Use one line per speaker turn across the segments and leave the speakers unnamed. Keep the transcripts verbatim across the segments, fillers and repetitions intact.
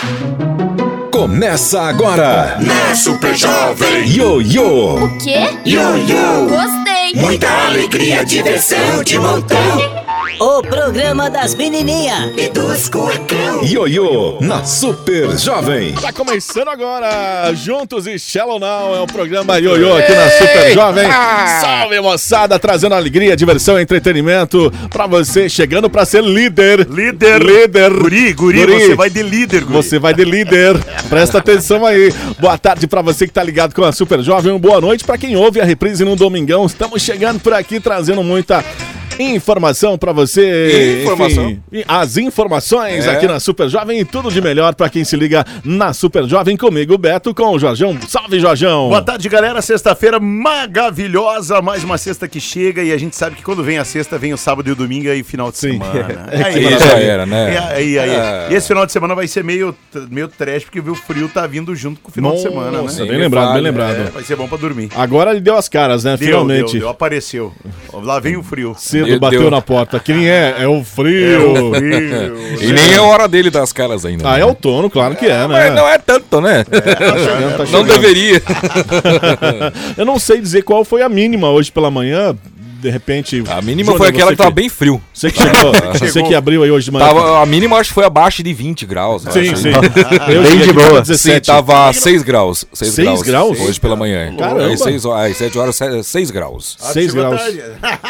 Começa agora
na Super Jovem.
Ioiô.
O quê?
Ioiô.
Gostei.
Muita alegria, diversão de montão.
O programa das menininhas
e dos cuecão.
Ioiô na Super Jovem.
Tá começando agora, Juntos e Shallow Now, é o programa Ioiô aqui na Super Jovem. Salve, moçada, trazendo alegria, diversão e entretenimento pra você, chegando pra ser líder.
Líder.
Líder.
Guri, guri,
Guri.
você vai de líder, guri.
Você vai de líder. Presta atenção aí. Boa tarde pra você que tá ligado com a Super Jovem. Boa noite pra quem ouve a reprise no domingão. Estamos chegando por aqui trazendo muita informação pra você.
Informação.
Enfim, as informações
É.
aqui na Super Jovem e tudo de melhor pra quem se liga na Super Jovem comigo, Beto, com o Jorjão. Salve, Jorjão.
Boa tarde, galera. Sexta-feira maravilhosa. Mais uma sexta que chega e a gente sabe que quando vem a sexta, vem o sábado e o domingo e final de
Sim.
semana.
É,
aí,
que
já era, né?
E aí, aí,
É.
E esse final de semana vai ser meio, meio trash, porque o frio tá vindo junto com o final
Nossa,
de semana, né?
bem lembrado, bem lembrado.
É, vai ser bom pra dormir.
Agora ele deu as caras, né?
Deu,
Finalmente.
deu, deu, apareceu. Lá vem o frio.
Cedo
Deu-
bateu
deu.
na porta. Quem é? É o frio.
É o frio.
E nem é hora dele das caras ainda.
Ah,
né?
é outono, claro que é, né?
Mas não é tanto, né?
Tá chegando, tá
Não
chegando.
deveria.
Eu não sei dizer qual foi a mínima hoje pela manhã. De repente.
A mínima
Júnior,
foi aquela
você
que tava bem frio.
Você que chegou, você
Chegou.
que abriu aí hoje de manhã.
Tava, a mínima acho que foi abaixo de vinte graus. eu
Sim,
acho.
sim. Eu
Bem
cheguei
de
aqui
boa.
com
Sim,
dezessete.
tava seis graus. seis
Seis graus?
Hoje pela manhã.
Caramba.
Às seis horas, às sete horas, seis graus.
seis
Chegou
graus.
tarde.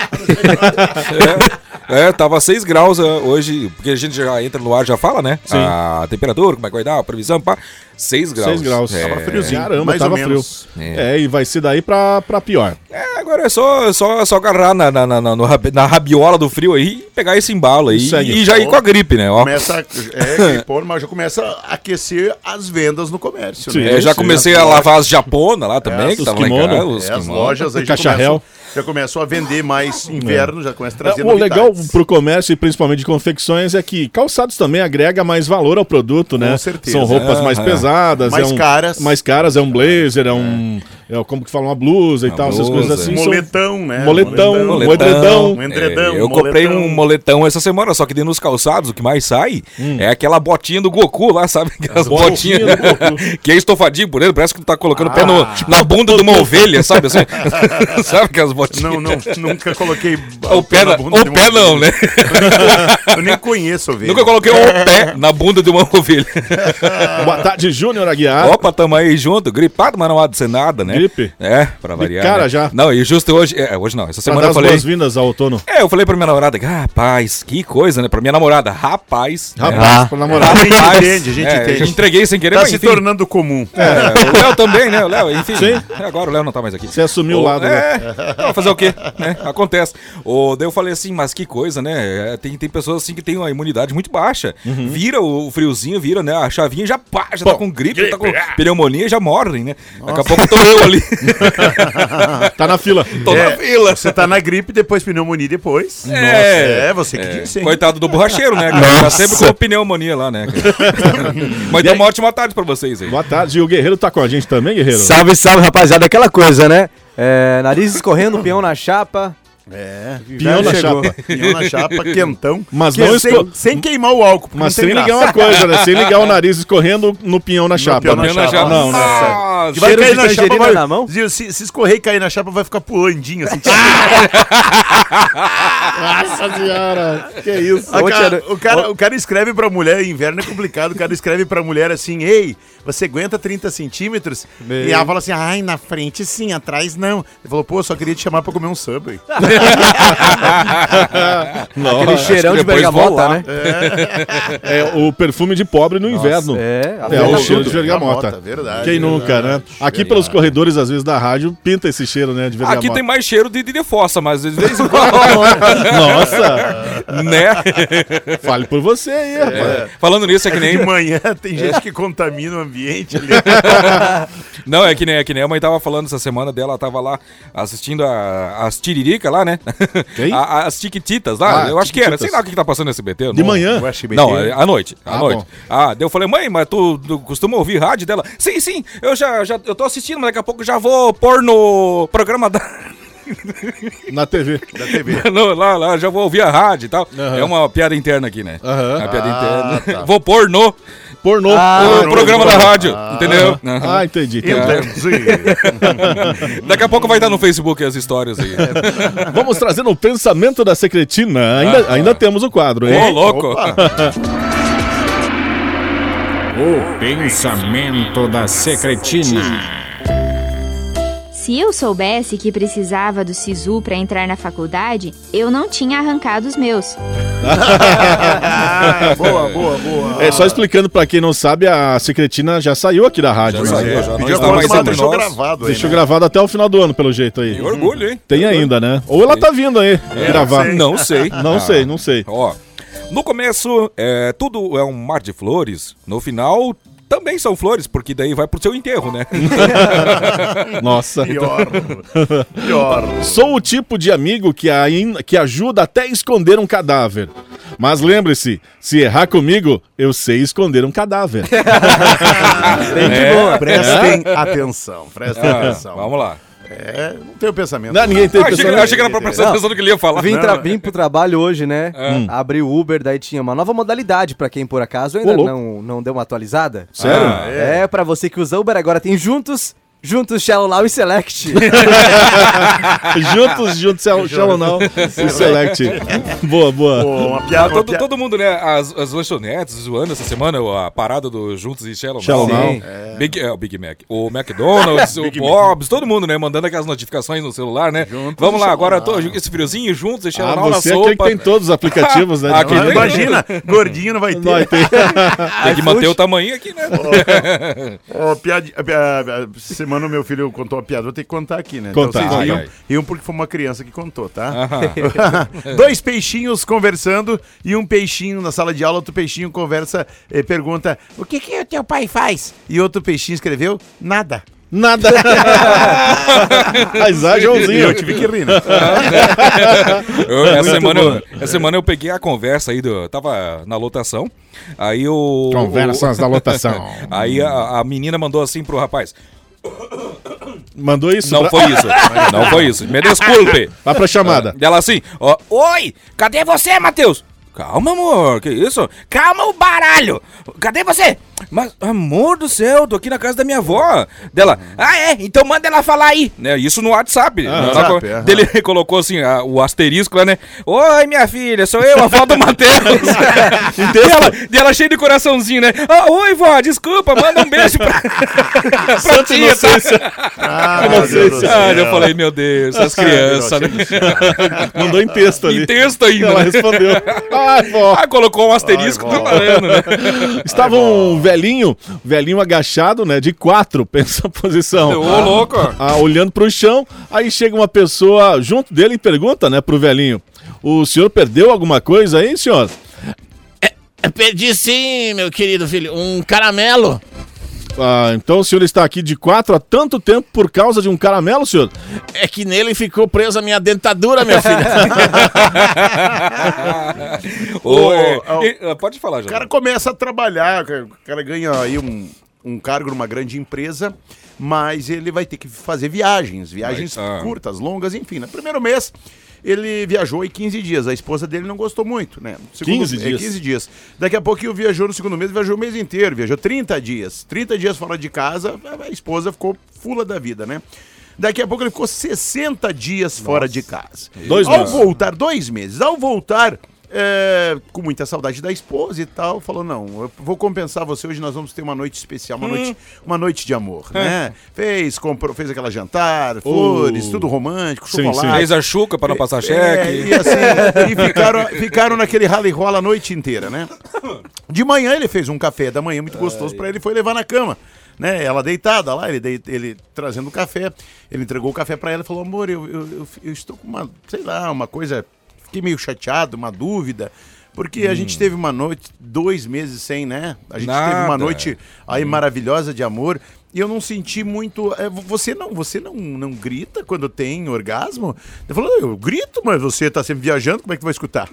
É, tava seis graus uh, hoje, porque a gente já entra no ar, já fala, né?
Sim.
A temperatura, como é que vai dar, a previsão, pá. seis graus.
seis graus.
É,
Tava friozinho. Caramba,
mais
tava
ou
frio.
menos.
É. e vai ser daí pra, pra pior.
É, agora é só, só, só agarrar na, na, na, na, no rab- na rabiola do frio aí e pegar esse embalo aí
Segue.
e já ir com a gripe, né? Ó.
Começa, é, gripou, mas já começa a aquecer as vendas no comércio.
Sim.
né?
É, já
sim,
comecei
as
a
lojas-
lavar as japonas lá também,
É,
que
os
tava lá em
kimono.
casa, os
É, as
kimono.
lojas aí
O
já
cacharel.
começam, já começam a vender mais inverno, já começam a trazer
É, o legal
novidades.
pro comércio e principalmente de confecções é que calçados também agrega mais valor ao produto, né?
Com certeza.
São roupas mais
Ah,
pesadas,
mais
é um,
caras.
mais caras, é um blazer, é um, é como que fala, uma blusa e
Uma
tal, essas
blusa,
coisas assim.
é.
são-
Moletão, né?
Moletão,
Moletão.
um edredão.
Um edredão,
É, eu
um
comprei
moletão.
um moletão essa semana, só que dentro dos calçados, o que mais sai é aquela botinha do Goku lá, sabe? Aquelas
botinha
botinhas
do Goku.
que é estofadinho por dentro, parece que tu tá colocando o pé no, na bunda de uma ovelha, sabe assim? Sabe aquelas botinhas?
Não, não, nunca coloquei
O pé, na,
bunda de
o
uma
pé não,
ovelha.
né?
Eu nem conheço ovelha.
Nunca coloquei o pé na bunda de uma ovelha.
Boa tarde, Júnior Aguiar.
Opa, tamo aí junto, gripado, mas não há de ser nada, né?
Gripe?
É, pra variar.
cara
né?
já.
Não, e justo hoje, é, hoje não, essa
Pra
semana
dar
eu
as
falei.
boas-vindas ao outono.
É, eu falei pra minha namorada, rapaz, que coisa, né? Pra minha namorada, rapaz.
Rapaz,
né?
pra namorar.
A gente
Rapaz,
entende, a gente
é,
entende.
Entreguei sem querer,
Tá
mas
se
enfim.
tornando comum.
É, o Léo também, né? O Léo, enfim.
Sim.
Agora o Léo não tá mais aqui.
Você assumiu o
Ô,
lado, né?
É, vai fazer o quê? Né? Acontece. Ô, daí eu falei assim, mas que coisa, né? É, Tem, tem pessoas assim que têm uma imunidade muito baixa. Vira o friozinho, vira, né? A chavinha já pá, já tá com gripe, tá com pneumonia, já morrem, né? Daqui a pouco tô eu ali.
Tá na fila.
Tô
É,
na fila.
Você tá na gripe, depois pneumonia, depois.
É.
É, você que disse, hein?
Coitado do borracheiro, né? Cara? Tá sempre com pneumonia lá, né? cara? Mas deu uma ótima tarde pra vocês aí.
Boa tarde. E o Guerreiro tá com a gente também, Guerreiro?
Salve, salve, rapaziada. Aquela coisa, né? É, nariz escorrendo, peão na chapa.
É,
Pinhão na
chegou.
chapa.
pinhão na chapa, quentão.
Mas
Que
não
sem,
esco-
sem queimar o álcool, porque
Mas
não
sem
tem
ligar
graça.
uma coisa, né? Sem ligar o nariz escorrendo no pinhão na chapa.
pinhão
né?
na chapa.
Não, né?
Ah,
Que vai
Cheiro
cair
de
na chapa,
tangerina
vai,
na mão?
Se, se, se escorrer e cair na chapa, vai ficar pulandinho assim.
Nossa senhora. Que isso?
A
Ô,
cara-
tia-
o, cara, o cara escreve pra mulher, inverno é complicado, o cara escreve pra mulher assim, ei, você aguenta trinta centímetros? E ela fala assim, ai, na frente sim, atrás não. Ele falou, pô, só queria te chamar pra comer um Subway.
Aquele cheirão de
depois vou
bergamota,
lá.
né?
É o perfume de pobre no inverno.
É,
É o
a
cheiro de
Bergamota,
bergamota.
verdade,
Quem nunca,
verdade.
né? Aqui pelos corredores, às vezes, da rádio, pinta esse cheiro, né? De bergamota.
Aqui tem mais cheiro de, de, de fossa, mas de vez em quando,
Nossa!
né?
Fale por você aí, rapaz.
É. Falando nisso, é que nem...
De manhã tem gente que contamina o ambiente ali.
Não, é que nem, é que nem a mãe tava falando essa semana dela, ela tava lá assistindo a, as tiririca lá, né?
Quem?
A- as tiquititas lá,
Ah,
eu acho que era, sei
Tiquititas.
lá o que, que tá passando no S B T. eu
De
não-
manhã?
O S B T.
Não, é à noite, à
Ah,
noite.
bom.
Ah, daí eu falei, mãe, mas tu, tu costuma ouvir rádio dela? Sim, sim, eu já, já eu tô assistindo, mas daqui a pouco já vou pôr no programa da...
Na T V.
Da T V.
Não, lá, lá, já vou ouvir a rádio e tal.
Aham.
É uma piada interna aqui, né?
Aham.
É uma piada
Ah,
interna.
tá.
Vou pôr no...
Pornô.
Ah,
o programa da rádio, entendeu?
Ah, entendi.
Entendi.
Daqui a pouco vai estar no Facebook as histórias aí.
Vamos trazer no pensamento da secretina. Ainda, ainda temos o quadro,
Ô,
hein?
louco.
Opa.
O pensamento da secretina.
Se eu soubesse que precisava do SISU para entrar na faculdade, eu não tinha arrancado os meus.
Ah, boa, boa, boa.
É, só explicando pra quem não sabe, a secretina já saiu aqui da rádio.
Já
né?
saiu, já não
Pediu
está
a
mais
mas
entre
deixou
nós.
gravado aí,
Deixou
né?
gravado até o final do ano, pelo jeito aí.
Que orgulho, hein?
Tem ainda, né? Ou ela tá vindo aí gravar.
Não sei.
Não sei, não sei.
Ó, no começo, é, tudo é um mar de flores. No final, também são flores, porque daí vai pro seu enterro, né?
Nossa.
Pior. Pior.
Sou o tipo de amigo que, ain- que ajuda até a esconder um cadáver. Mas lembre-se, se errar comigo, eu sei esconder um cadáver.
É,
Prestem atenção, prestem
ah,
atenção.
vamos lá.
É, não tem o pensamento.
Não, ninguém tem
Ah, achei, que,
pessoa-
achei que era pra prestar
Não.
atenção no que ele ia falar.
Vim,
Não,
tra-
é-
vim pro trabalho hoje, né?
Hum.
Abri o Uber, daí tinha uma nova modalidade pra quem por acaso ainda
Ô, louco.
não, não deu uma atualizada.
Sério?
Ah,
É, pra você que usa Uber agora tem Juntos, Juntos, Shallow Now e Select.
juntos, juntos, Shell- Shallow Now e Select. Boa, boa.
Pô, uma
Ah,
piada, uma
todo,
piada-
todo mundo, né? As, as lanchonetes zoando essa semana, a parada do Juntos e Shallow
Shallow
Now.
Now.
É. Big, é, o Big Mac. O McDonald's, o Bob's, todo mundo, né? Mandando aquelas notificações no celular, né?
Juntos
Vamos
e
lá,
Shallow
agora
Now.
tô, esse friozinho, Juntos e Shallow
Ah,
Now na
você é aquele que
sopa.
tem todos os aplicativos, né?
Aqui
Ah,
tem.
imagina, gordinho não vai ter.
Nós tem.
Tem que manter o tamanho aqui, né?
Ó, piada, a- a- a- semana o meu filho contou uma piada, vou ter que contar aqui, né?
Conta.
Então vocês
Ai,
riam,
ai.
riam porque foi uma criança que contou, tá?
Aham.
Dois peixinhos conversando e um peixinho na sala de aula, outro peixinho conversa, eh, pergunta, o que que o teu pai faz? E outro peixinho escreveu, nada.
Nada. Mas ah,
E
Joãozinho.
eu tive que rir, né?
Eu, essa, semana eu, essa semana eu peguei a conversa aí, do, tava na lotação, aí o...
Conversas da lotação.
Aí a, a menina mandou assim pro rapaz,
Mandou isso?
não
pra...
foi isso, não foi isso, me desculpe.
Vai pra chamada.
E ela assim, ó, oi, cadê você, Matheus? Calma, amor, que isso? Calma o baralho, cadê você? Mas, amor do céu, tô aqui na casa da minha avó. Dela, ah é, então manda ela falar aí. Né, isso no WhatsApp.
Ah,
Né,
WhatsApp,
ela-
aham.
Dele colocou assim, a- o asterisco lá, né? Oi, minha filha, sou eu, a avó do Matheus. e, ela, e ela cheia de coraçãozinho, né? Ah, oi, vó, desculpa, manda um beijo pra, pra
Santa
tia,
inocência.
tá?
Ah,
não
meu
sei
Deus
se-
do
Ah,
céu.
eu falei, meu Deus, essas crianças, né?
Mandou em texto ali.
Em texto ainda,
Ela
né?
respondeu. Ai, vó.
Ah, colocou um asterisco,
Ai,
tá
vó.
valendo, né?
Estava um velhinho, velhinho agachado, né, de quatro, pensa a posição.
Ô, louco.
Ah, olhando pro chão, aí chega uma pessoa junto dele e pergunta, né, pro velhinho, o senhor perdeu alguma coisa aí, senhor?
Perdi sim, meu querido filho. Um caramelo.
Ah, então o senhor está aqui de quatro há tanto tempo por causa de um caramelo, senhor?
É que nele ficou presa a minha dentadura, meu filho.
Ô,
Ô,
é,
ô,
e- ah, pode falar,
O
já.
cara começa a trabalhar, o cara ganha aí um, um cargo numa grande empresa, mas ele vai ter que fazer viagens, viagens
Mas, ah.
curtas, longas, enfim. No primeiro mês, ele viajou em quinze dias. A esposa dele não gostou muito, né? No segundo-
quinze
é,
dias.
quinze dias. Daqui a pouco ele viajou no segundo mês, viajou o mês inteiro, viajou trinta dias. trinta dias fora de casa, a esposa ficou fula da vida, né? Daqui a pouco ele ficou sessenta dias fora de casa.
Dois
Ao
meses.
voltar, dois meses. Ao voltar, é, com muita saudade da esposa e tal, falou, não, eu vou compensar você, hoje nós vamos ter uma noite especial, uma, noite, uma noite de amor, né? Fez, comprou, fez aquela jantar, flores, tudo romântico,
Sim,
chocolate.
sim.
Fez a chuca pra não passar
É,
cheque.
e assim, e ficaram, ficaram naquele rally rola a noite inteira, né? De manhã ele fez um café da manhã muito gostoso pra ele, foi levar na cama. Né, ela deitada lá, ele, dei- ele trazendo o café, ele entregou o café pra ela e falou, amor, eu, eu, eu, eu estou com uma, sei lá, uma coisa, fiquei meio chateado, uma dúvida, porque a gente teve uma noite, dois meses sem, né? A gente teve uma
Nada.
noite aí maravilhosa de amor e eu não senti muito... É, você não, você não, não grita quando tem orgasmo? Ele falou, eu grito, mas você tá sempre viajando, como é que tu vai escutar?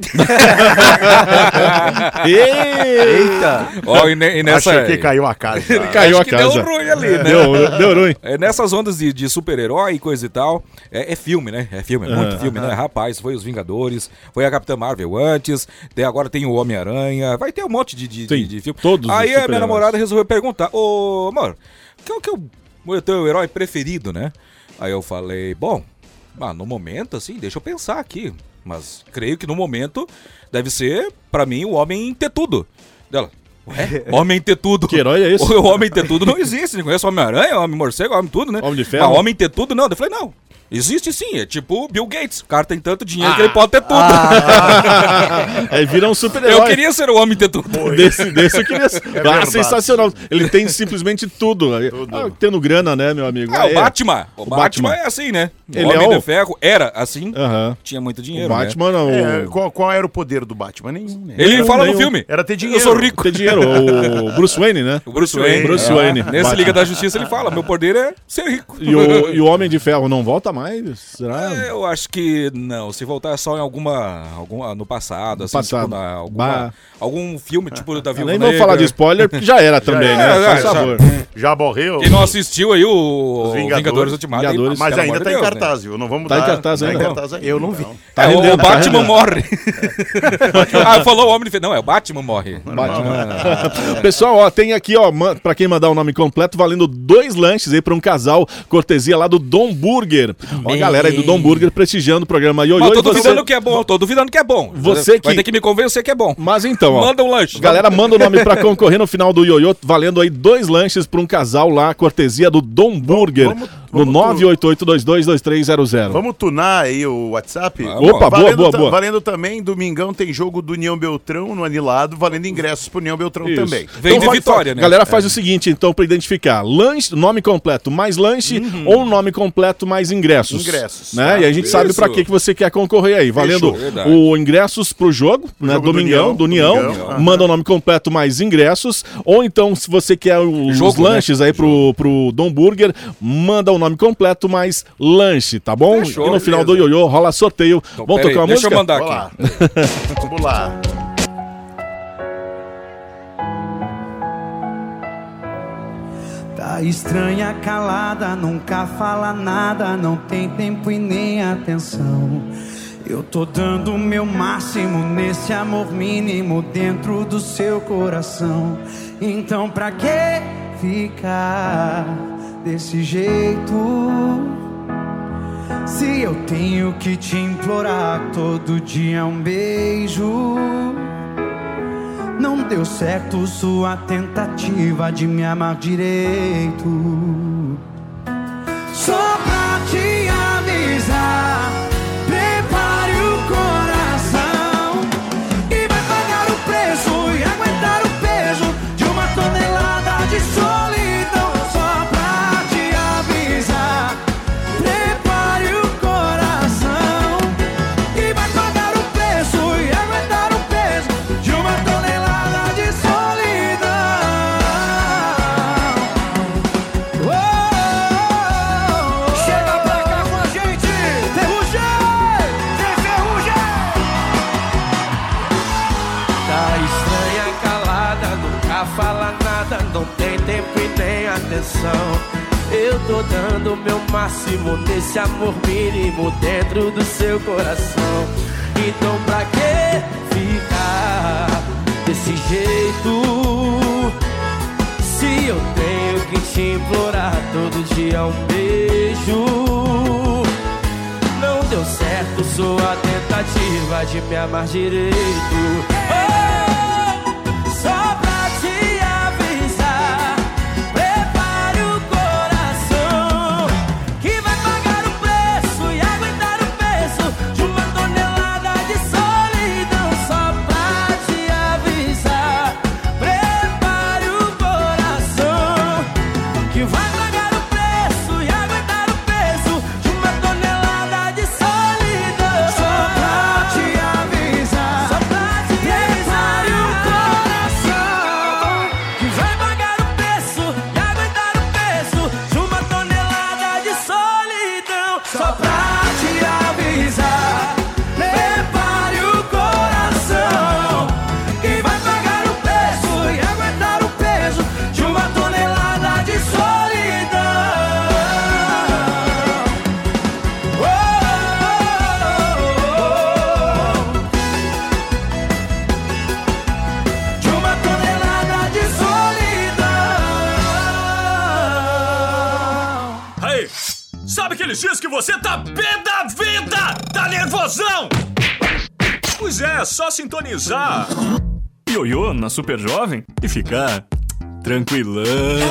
Eita!
Ó, e, ne, e nessa...
Acho que caiu a casa.
Ele caiu a casa.
Deu ruim ali, né?
Deu, deu ruim.
É, nessas ondas de, de super-herói e coisa e tal, é, é filme, né? É filme, é muito
Uhum.
filme, né? Rapaz, foi os Vingadores, foi a Capitã Marvel antes, tem, agora tem o Homem-Aranha, vai ter um monte de, de,
Sim,
de, de filme.
todos os
Aí a minha
super-heróis.
namorada resolveu perguntar, ô, amor, qual que é o, o teu herói preferido, né? Aí eu falei, bom, ah, no momento, assim, deixa eu pensar aqui, mas creio que no momento deve ser, pra mim, o Homem Ter Tudo. Dela, ué? Homem Ter Tudo.
Que herói é esse?
O Homem Ter Tudo não existe, você conhece o Homem-Aranha, Homem Morcego, Homem Tudo, né?
Homem de Ferro?
Mas Homem Ter Tudo não, eu falei, não. Existe sim, é tipo o Bill Gates. O cara tem tanto dinheiro que ele pode ter tudo.
Aí vira um super-herói.
Eu queria ser o Homem Ter Tudo.
Desse, desse eu queria ser.
É
ah,
verdade.
sensacional. Ele tem simplesmente tudo. Ah, tendo grana, né, meu amigo?
Ah,
É.
o Batman. O,
O
Batman.
Batman
é assim, né? O
Ele
Homem
é o-
de Ferro era assim.
Aham.
Tinha muito
O
dinheiro,
Batman
né?
não.
É, qual, qual era o poder do Batman? Nenhum, né?
Ele
Nenhum,
fala
nenhum.
no filme.
Era ter dinheiro.
Eu sou rico.
Tem dinheiro. O Bruce Wayne, né?
O Bruce Wayne.
Bruce
É.
Wayne.
Nesse
Batman.
Liga da Justiça ele fala, meu poder é ser rico.
E o, e o Homem de Ferro não volta mais? Será?
É, eu acho que não. Se voltar só em alguma. alguma no passado, assim,
passado.
tipo, na, alguma,
Bah.
algum filme, tipo da Viúva
Nem vamos
Negra.
falar de spoiler, porque já era também,
era,
né?
já,
Faz
já.
favor.
Já morreu?
Quem não assistiu aí o
Os
Vingadores,
Vingadores.
Ultimato,
Vingadores.
Mas
pelo
ainda
amor
tá
de
em
Deus, né?
cartaz, viu? Não vamos
Tá em
dar.
cartaz
tá em
ainda?
cartaz ainda.
Eu não vi.
Tá
É, o,
rendendo,
o
tá
Batman
rendendo.
morre. ah, falou o Homem de Ferro. Não, é o Batman morre.
Batman. Pessoal, ó, tem aqui, ó, man- pra quem mandar o nome completo, valendo dois lanches aí pra um casal, cortesia lá do Dom Burger. Ó, a galera aí do Dom Burger prestigiando o programa Ioiô.
Mas
E
tô
você-
duvidando que é bom, tô duvidando que é bom.
Você que-
Vai ter que me convencer que é bom.
Mas então, ó.
Manda um lanche.
Galera, manda o nome pra concorrer no final do Ioiô, valendo aí dois lanches pra um casal lá, cortesia do Dom Burger,
vamos-
no
vamos
nove oito oito dois dois dois três zero zero.
Vamos tunar aí o WhatsApp?
Vamos.
Opa, boa,
Valendo
boa,
ta-
boa.
Valendo também, domingão tem jogo do União Beltrão no Anilado, valendo ingressos pro União Beltrão
Isso.
também.
Vem de
fa-
Vitória, né?
Galera, faz o seguinte, então, pra identificar: lanche, nome completo mais lanche ou nome completo mais ingressos.
Ingressos,
Né?
tá?
E a gente sabe
Isso.
pra que, que você quer concorrer aí. Valendo
verdade.
o ingressos pro jogo, né?
jogo do
Domingão,
União,
do União.
Domingão, aham.
Manda o nome completo mais ingressos. Ou então, se você quer os
Jogo,
lanches aí pro, pro Dom Burger, manda o nome completo mais lanche, tá bom?
Fechou,
e no final do
beleza.
Ioiô rola sorteio.
Então,
Vamos
pera
tocar
aí,
uma
deixa
música?
eu mandar
Vamos
aqui.
lá. Vamos lá.
Tá estranha, calada, nunca fala nada, não tem tempo e nem atenção. Eu tô dando o meu máximo nesse amor mínimo dentro do seu coração. Então pra que ficar desse jeito? Se eu tenho que te implorar todo dia um beijo. Não deu certo sua tentativa de me amar direito. Só pra te avisar, prepare o coração e vai pagar o preço e aguentar o peso de uma tonelada de solidão. Só pra te avisar, prepare o coração e vai pagar o preço e aguentar o peso de uma tonelada de solidão. Oh, oh, oh. Chega pra cá com a gente, Ferrugem, tem Ferrugem. Tá estranha, calada, nunca fala nada, não tem tempo e nem atenção. Eu tô dando o meu máximo nesse amor mínimo dentro do seu coração. Então pra que ficar desse jeito? Se eu tenho que te implorar todo dia um beijo. Não deu certo sua tentativa de me amar direito. Oh, só pra te avisar, prepare o coração que vai pagar o preço e aguentar o peso de uma tonelada de solidão. Só pra te avisar, prepare o coração que vai pagar o preço e aguentar o peso de uma tonelada de solidão. Só pra te avisar, só pra te
Sabe aqueles dias que você tá pé da vida? Tá nervosão? Pois é, só sintonizar Ioiô na Super Jovem e ficar tranquilão.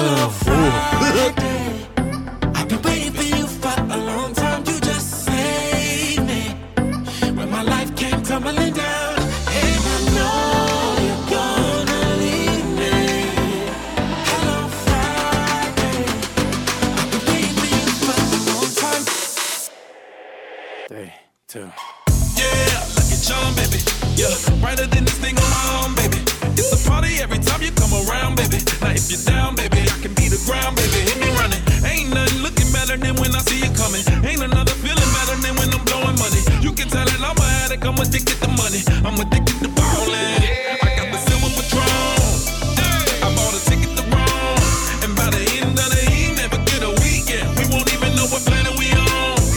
Yeah, look at John, baby. Yeah, brighter than this thing on my arm, baby. It's a party every time you come around, baby. Now if you're down, baby, I can be the ground, baby. Hit me running. Ain't nothing looking better than when I see you coming. Ain't another feeling better than when I'm blowing money. You can tell that I'm an addict, I'm addicted to money. I'm addicted to ballin'. I got the silver Patron. I bought a ticket to Rome. And by the end of the evening, never get a weekend. We won't even know what planet we on.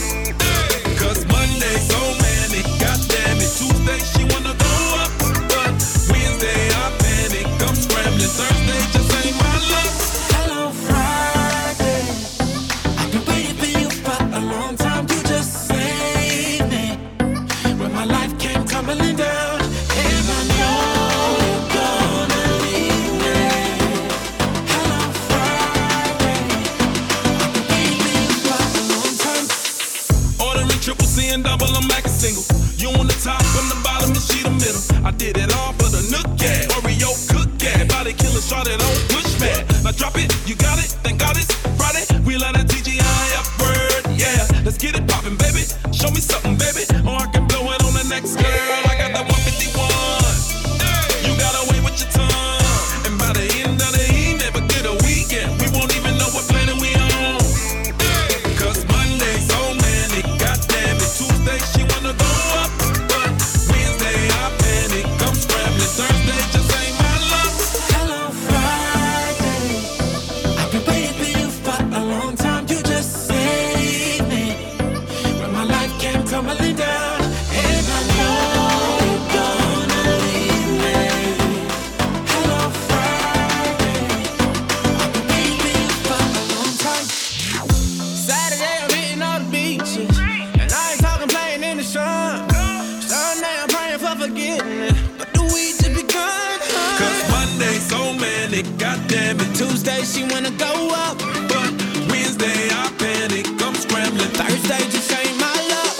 So manic, goddamn it. Tuesday she wanna go up, but Wednesday I panic. I'm scrambling. Thursday just ain't my luck. Hello Friday, I've been waiting for you for a long time. You just saved me when my life came tumbling down, and I know you're gonna leave me. Hello Friday, I've been waiting for you for a long time. Ordering triple C and double, I'm back a single. You on the top, on the bottom, and she the middle. I did it all for the Nook Cat, Oreo Cook Cat. Body killer, shot it on push mat. Now drop it, you got it, thank God it's Friday. We let that T G I up word, yeah. Let's get it poppin', baby. Show me something, baby, or I can blow it on the next girl. I got that one fifty-one. You got away with your tongue, and by the end of the evening, never get a weekend. We won't even know what planet we on. Cause Monday's so manic, goddamn it. Tuesday she wanna go up, but Wednesday I panic. I'm scrambling. Thursday just ain't my luck. Hello Friday, I've been waiting for you for a long time. You just saved me when my life came tumbling down, and I know you're gonna leave me. Hello Friday, I've been waiting for you for a long time. Saturday I'm hitting all the beaches, and I ain't talking playing in the sun. Sunday I'm praying for forgiveness, but the week just begun. Cause Monday's so manic, goddamn it. Tuesday she wanna go up, but Wednesday I panic. I'm scrambling. Thursday just ain't my luck.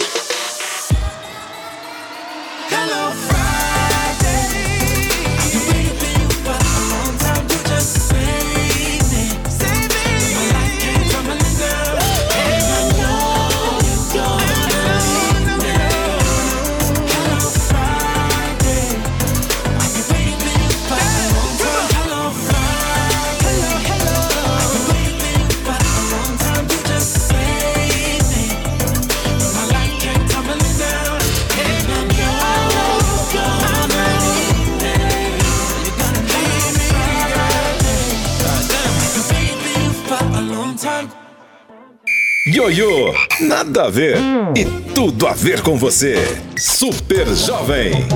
Hello Friday, I've been waiting for you for a long time. You just saved me. Save me. My life came tumbling down, and I know you're gonna leave me. Hello Friday, I've been waiting for you for a long time. Hello Friday, hello, hello. I've been waiting for you for a long time. You just saved me when my life came tumbling down, and I know you're gonna leave me. You're gonna leave me. Goddamn, I've been waiting for you for a long time.
Ioiô, nada a ver e tudo a ver com você. Super Jovem.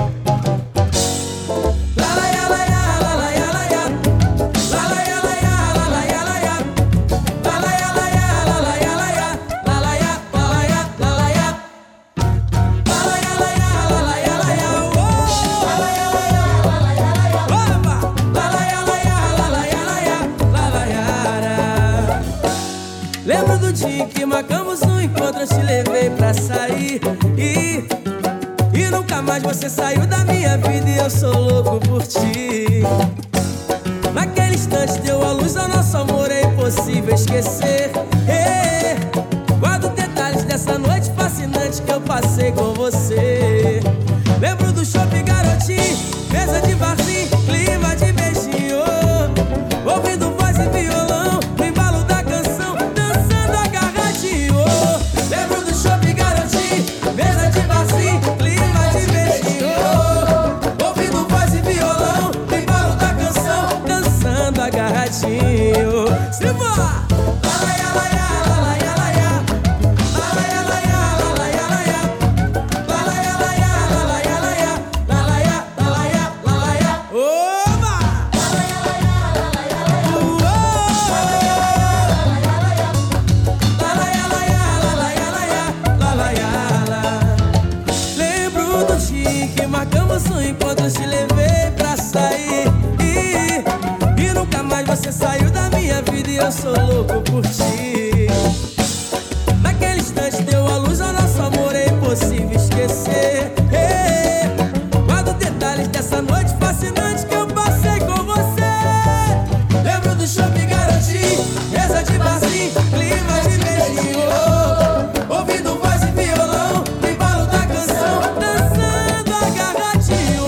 Lembro do dia que marcamos um encontro, eu te levei pra sair e, e nunca mais você saiu da minha vida, e eu sou louco por ti. Naquele instante deu a luz ao nosso amor, é impossível esquecer. Hey, guardo detalhes dessa noite fascinante que eu passei com você. Lembro do shopping garotinho, mesa de barzinho, clima de beijinho, ouvindo voz e violão, no embalo da canção, dançando agarradinho. Lembro do shopping garotinho, mesa de barzinho, clima de beijinho, ouvindo voz e violão, no embalo da canção, dançando agarradinho. Simbora! saiu da minha vida e eu sou louco por ti. Naquele instante deu a luz ao nosso amor, é impossível esquecer. Hey, guardo detalhes dessa noite fascinante que eu passei com você. Lembro do shopping Garanti, mesa de barzinho, clima de beijinho, ouvindo voz e violão, no embalo da canção, dançando agarradinho.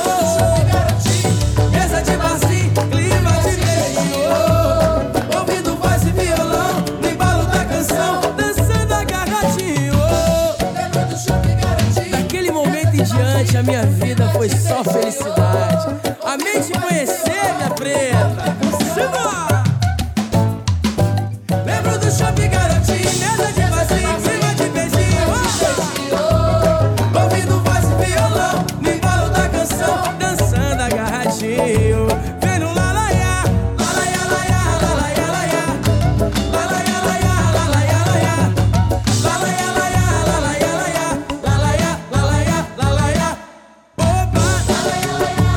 Mesa de barzinho, clima de beijinho, ouvindo voz e violão, no embalo da canção, dançando agarradinho. Daquele momento em diante a minha vida foi só felicidade. Amei te conhecer, minha preta. Simbora! Lembro do shopping Garanti, mesa de vazio, clima de beijinho, ouvindo voz e violão, no embalo da canção, dançando agarradinho. Vem no lalaiá, lalaiá, lalaiá, lalaiá, lalaiá, lalaiá, lalaiá, lalaiá, lalaiá, lalaiá, lalaiá, lalaiá, lalaiá, lalaiá, opa, lalaiá,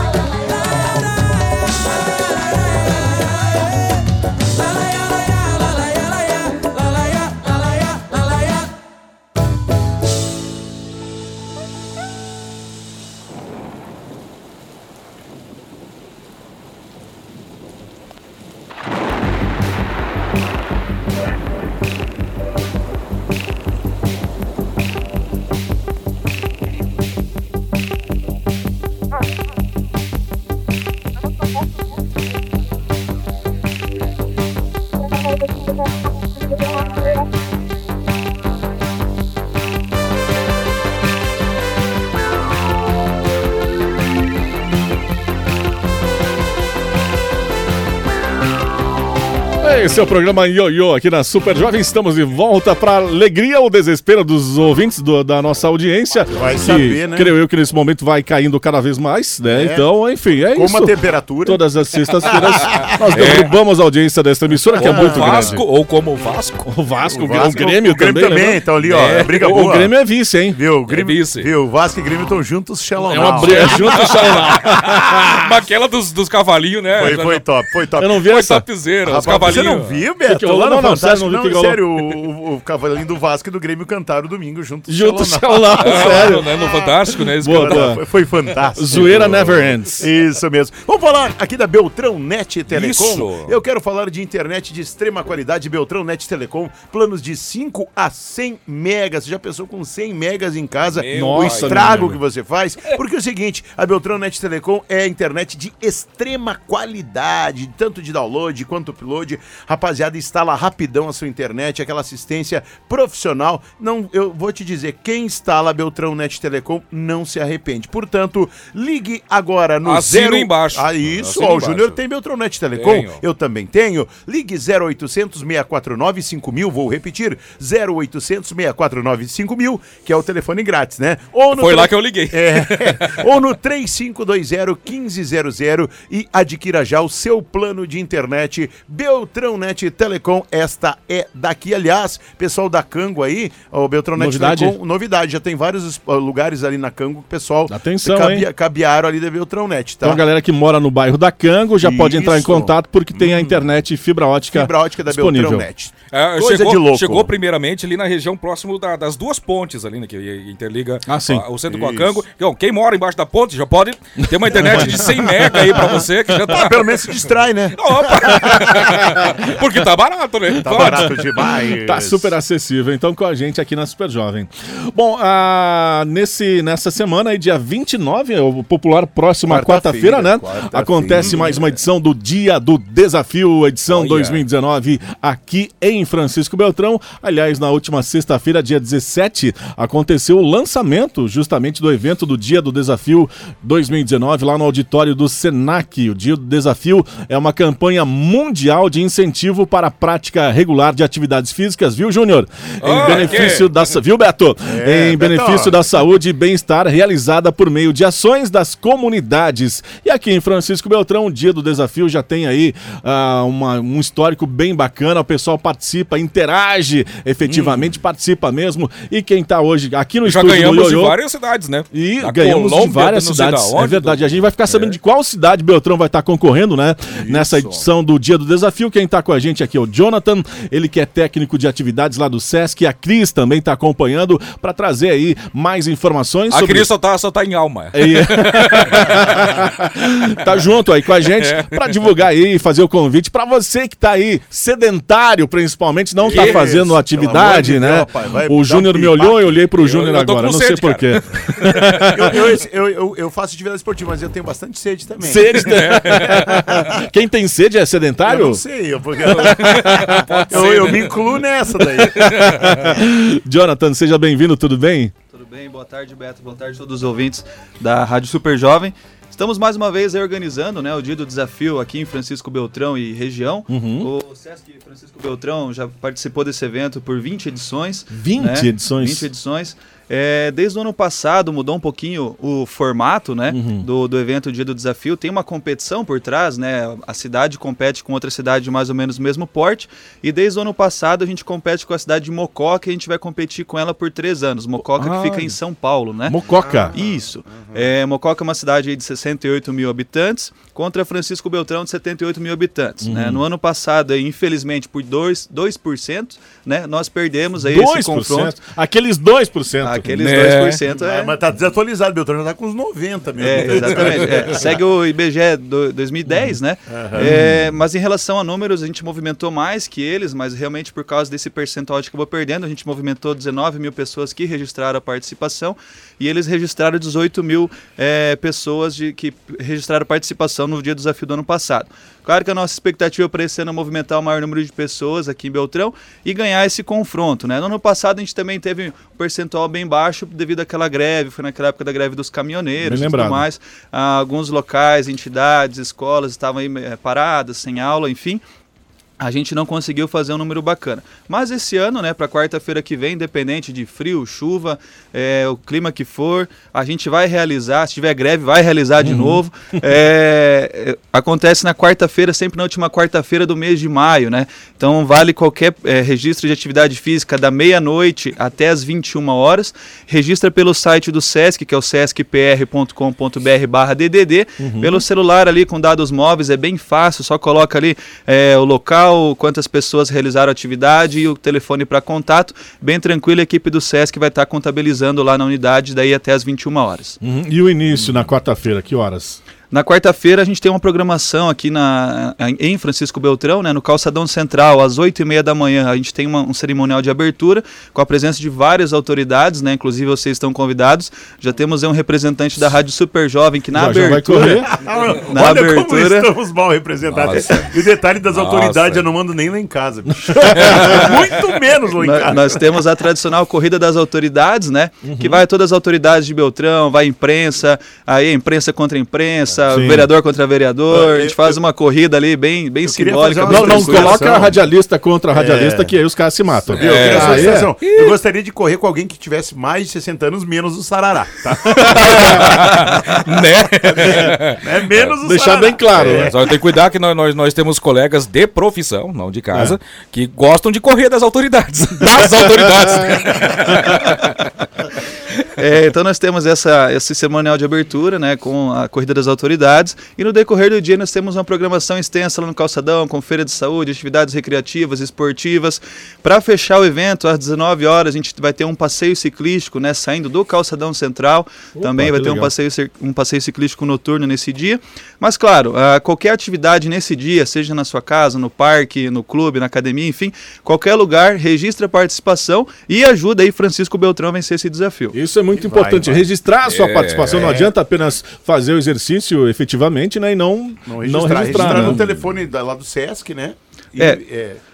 Esse é o programa Ioiô aqui na Super Jovem. Estamos de volta para alegria ou desespero dos ouvintes do- da nossa audiência.
Vai
que,
saber, né?
Creio eu que nesse momento vai caindo cada vez mais, né?
É.
Então, enfim, é
Como
isso.
a temperatura.
Todas as sextas-feiras nós derrubamos a audiência desta emissora, que é
Como
muito
o Vasco,
grande.
ou como o Vasco.
O Vasco,
O
o,
Vasco,
Grêmio
o Grêmio
também,
também,
né?
então ali, ó,
É,
briga
o,
boa.
o Grêmio é vice, hein?
Viu, o Grêmio,
vice.
viu, Vasco e Grêmio estão juntos, Shalom.
É uma briga junto, Xalá.
Mas aquela dos, dos cavalinhos, né?
Foi, foi top, foi top.
Eu não vi
Foi
essa.
topzera, os
Rapaz, você
cavalinhos.
não viu,
Que
Beto?
que rolou?
Lá no
Não, não,
Fantástico,
sério, não vi
não,
que rolou.
sério, o, o, o cavalinho do Vasco e do Grêmio cantaram domingo juntos.
Junto,
Shalom.
Xalá,
É,
sério.
né, no Fantástico, né? Eles
Boa,
cantaram.
boa.
Foi, foi fantástico.
Zoeira never ends.
Isso mesmo. Vamos falar aqui da Beltrão Net Telecom.
Isso.
Eu quero falar de internet de extrema qualidade. Beltrão Net Telecom, planos de cinco a cem megas. Você já pensou com cem megas em casa?
Meu
o
Nossa,
estrago
meu
que você faz? Porque é o seguinte, a Beltrão Net Telecom é internet de extrema qualidade, tanto de download quanto upload. Rapaziada, instala rapidão a sua internet, aquela assistência profissional. Não, eu vou te dizer, quem instala a Beltrão Net Telecom não se arrepende. Portanto, ligue agora no
Assina
zero...
embaixo.
Ah, isso.
Assina
Ó, o
embaixo.
Júnior tem Beltrão Net Telecom.
Tenho.
Eu também tenho. Ligue zero oitocentos, seis quatro nove, cinco mil. Vou repetir. zero oitocentos, seis quatro nove, cinco mil, que é o telefone grátis, né? Ou no
Foi
tre-
lá que eu liguei.
É. Ou no três cinco dois zero, um cinco zero zero e adquira já o seu plano de internet Beltrão Net Telecom. Esta é daqui. Aliás, pessoal da Cango aí, o Beltrão Net
Novidade?
Telecom, novidade. Já tem vários uh, lugares ali na Cango que o pessoal
Atenção,
cabia-
hein?
cabearam ali da Beltrão Net, tá?
Então a galera que mora no bairro da Cango já pode entrar em
Isso.
contato porque tem a internet fibra ótica,
Fibra ótica da
disponível.
Beltrão Net.
É,
Coisa
chegou,
de louco.
chegou primeiramente ali na região próximo da- das duas pontes ali, né? Que interliga
Ah, sim.
a- o centro com a
Isso.
Cango. Então, quem mora embaixo da ponte já pode ter uma internet de cem mega aí pra você, que já tá...
Pelo menos se distrai, né?
Opa! Porque tá barato, né?
Tá
Pode.
barato demais.
Tá super acessível, então com a gente aqui na Super Jovem. Bom, ah, nesse, nessa semana aí, dia vinte e nove, é o popular próxima
Quarta-feira,
quarta-feira, né?
quarta-feira.
Acontece mais uma edição do Dia do Desafio, edição
Olha.
dois mil e dezenove, aqui em Francisco Beltrão. Aliás, na última sexta-feira, dia dezessete, aconteceu o lançamento justamente do evento do Dia do Desafio dois mil e dezenove, lá no auditório do Senac. O Dia do Desafio é uma campanha mundial de incentivo incentivo para a prática regular de atividades físicas, viu, Júnior? Em
Oh,
benefício
que?
da... Viu, Beto?
É,
em
Beto.
benefício da saúde e bem-estar, realizada por meio de ações das comunidades. E aqui em Francisco Beltrão, o Dia do Desafio já tem aí ah, uma, um histórico bem bacana, o pessoal participa, interage efetivamente, hum. participa mesmo. E quem tá hoje aqui no
Já
estúdio do
ganhamos de
Ioiô,
várias cidades, né?
E
Da
ganhamos
Colômbia,
de várias
não sei da
cidades,
onde,
é verdade.
do-
A gente vai ficar sabendo
É.
de qual cidade Beltrão vai estar concorrendo, né? Nessa edição do Dia do Desafio. Quem tá com a gente aqui é o Jonathan, ele que é técnico de atividades lá do Sesc. A Cris também tá acompanhando para trazer aí mais informações
A
sobre...
Cris só tá, só tá em alma.
E- tá junto aí com a gente para divulgar aí e fazer o convite para você que tá aí sedentário, principalmente, não tá
Isso,
fazendo atividade,
pelo amor de
né?
Deus, rapaz, vai
O
dar
Júnior
um
me olhou, eu olhei pro
Eu-
Júnior
eu tô
agora,
com
não sei
sede,
porquê.
eu, eu, eu, eu, eu faço atividade esportiva, mas eu tenho bastante sede também.
Sede. Quem tem sede é sedentário?
Eu não sei, eu, porque eu, eu, eu me incluo nessa daí.
Jonathan, seja bem-vindo, tudo bem?
Tudo bem, boa tarde, Beto, boa tarde a todos os ouvintes da Rádio Super Jovem. Estamos mais uma vez aí organizando, né, o Dia do Desafio aqui em Francisco Beltrão e região.
Uhum.
O Sesc Francisco Beltrão já participou desse evento por vinte edições.
vinte
né?
edições?
vinte edições. É, desde o ano passado mudou um pouquinho o formato, né,
Uhum.
do, do evento Dia do Desafio. Tem uma competição por trás, né? A cidade compete com outra cidade de mais ou menos o mesmo porte. E desde o ano passado a gente compete com a cidade de Mococa e a gente vai competir com ela por três anos. Mococa
Ah.
que fica em São Paulo, né?
Mococa.
Isso. É, Mococa é uma cidade aí de sessenta e oito mil habitantes contra Francisco Beltrão de setenta e oito mil habitantes.
Uhum.
Né? No ano passado, aí, infelizmente, por dois por cento, né, nós perdemos aí
dois
esse
por cento?
confronto.
Aqueles dois por cento.
Aqueles
Né?
dois por cento é...
Ah, mas tá desatualizado, Beltrão já tá com uns noventa mil.
É, exatamente. É, segue o I B G E do, dois mil e dez, né?
Aham.
É, mas em relação a números, a gente movimentou mais que eles, mas realmente por causa desse percentual de que eu vou perdendo, a gente movimentou dezenove mil pessoas que registraram a participação e eles registraram dezoito mil é, pessoas de, que registraram a participação no Dia do Desafio do ano passado. Claro que a nossa expectativa para esse ano é movimentar o maior número de pessoas aqui em Beltrão e ganhar esse confronto, né? No ano passado a gente também teve um percentual bem baixo devido àquela greve, foi naquela época da greve dos caminhoneiros
Bem
e tudo
lembrado.
mais. Ah, alguns locais, entidades, escolas estavam aí eh, paradas, sem aula, enfim. A gente não conseguiu fazer um número bacana. Mas esse ano, né, para quarta-feira que vem, independente de frio, chuva, é, o clima que for, a gente vai realizar, se tiver greve, vai realizar de
Uhum.
novo. É, é, acontece na quarta-feira, sempre na última quarta-feira do mês de maio, né? Então vale qualquer é, registro de atividade física da meia-noite até as vinte e uma horas. Registra pelo site do Sesc, que é o sesc p r ponto com ponto b r barra d d d.
Uhum.
Pelo celular ali com dados móveis, é bem fácil, só coloca ali é, o local, quantas pessoas realizaram a atividade e o telefone para contato. Bem tranquilo, a equipe do Sesc vai estar contabilizando lá na unidade daí até as vinte e uma horas.
Uhum. E o início na quarta-feira, que horas?
Na quarta-feira a gente tem uma programação aqui na, em Francisco Beltrão, né, no Calçadão Central, às oito e meia da manhã. A gente tem uma, um cerimonial de abertura com a presença de várias autoridades, né, inclusive vocês estão convidados. Já temos aí um representante da Rádio Super Jovem que na
Já- já vai
abertura...
correr?
na
Olha
abertura...
como estamos mal representados.
Nossa.
E o detalhe das
Nossa.
autoridades eu não mando nem lá em casa. bicho. Muito menos lá em
Nós,
casa.
nós temos a tradicional corrida das autoridades, né?
Uhum.
Que vai todas as autoridades de Beltrão, vai imprensa, aí imprensa contra imprensa,
Sim.
vereador contra vereador.
Ah,
A gente
eu-
faz uma corrida ali bem, bem
queria
simbólica.
fazer
bem
uma
Não, não
tranquila.
coloca a radialista contra a radialista,
É.
que aí os caras se matam.
Viu? Eu queria
Ah,
só uma
é?
situação. Eu gostaria de correr com alguém que tivesse mais de sessenta anos, menos o sarará. Tá?
Né?
É menos o
Deixar
sarará.
bem claro,
É,
né?
só tem que cuidar que nós, nós, nós temos colegas de profissão, não de casa, que gostam de correr das autoridades. Das autoridades.
É, então nós temos essa, esse cerimonial de abertura, né, com a corrida das autoridades, e no decorrer do dia nós temos uma programação extensa lá no Calçadão, com feira de saúde, atividades recreativas, esportivas. Para fechar o evento, às dezenove horas, a gente vai ter um passeio ciclístico, né, saindo do Calçadão Central.
Opa,
Também vai
que
ter um
legal.
passeio, cir- um passeio ciclístico noturno nesse dia. Mas claro, ah, qualquer atividade nesse dia, seja na sua casa, no parque, no clube, na academia, enfim, qualquer lugar, registra a participação e ajuda aí Francisco Beltrão a vencer esse desafio.
Isso é muito
Vai,
importante,
vai.
registrar a sua
É.
participação. Não adianta apenas fazer o exercício efetivamente, né? E não,
Não
não
registrar,
registrar.
registrar
né?
no telefone da- lá do Sesc, né? E,
É.
é,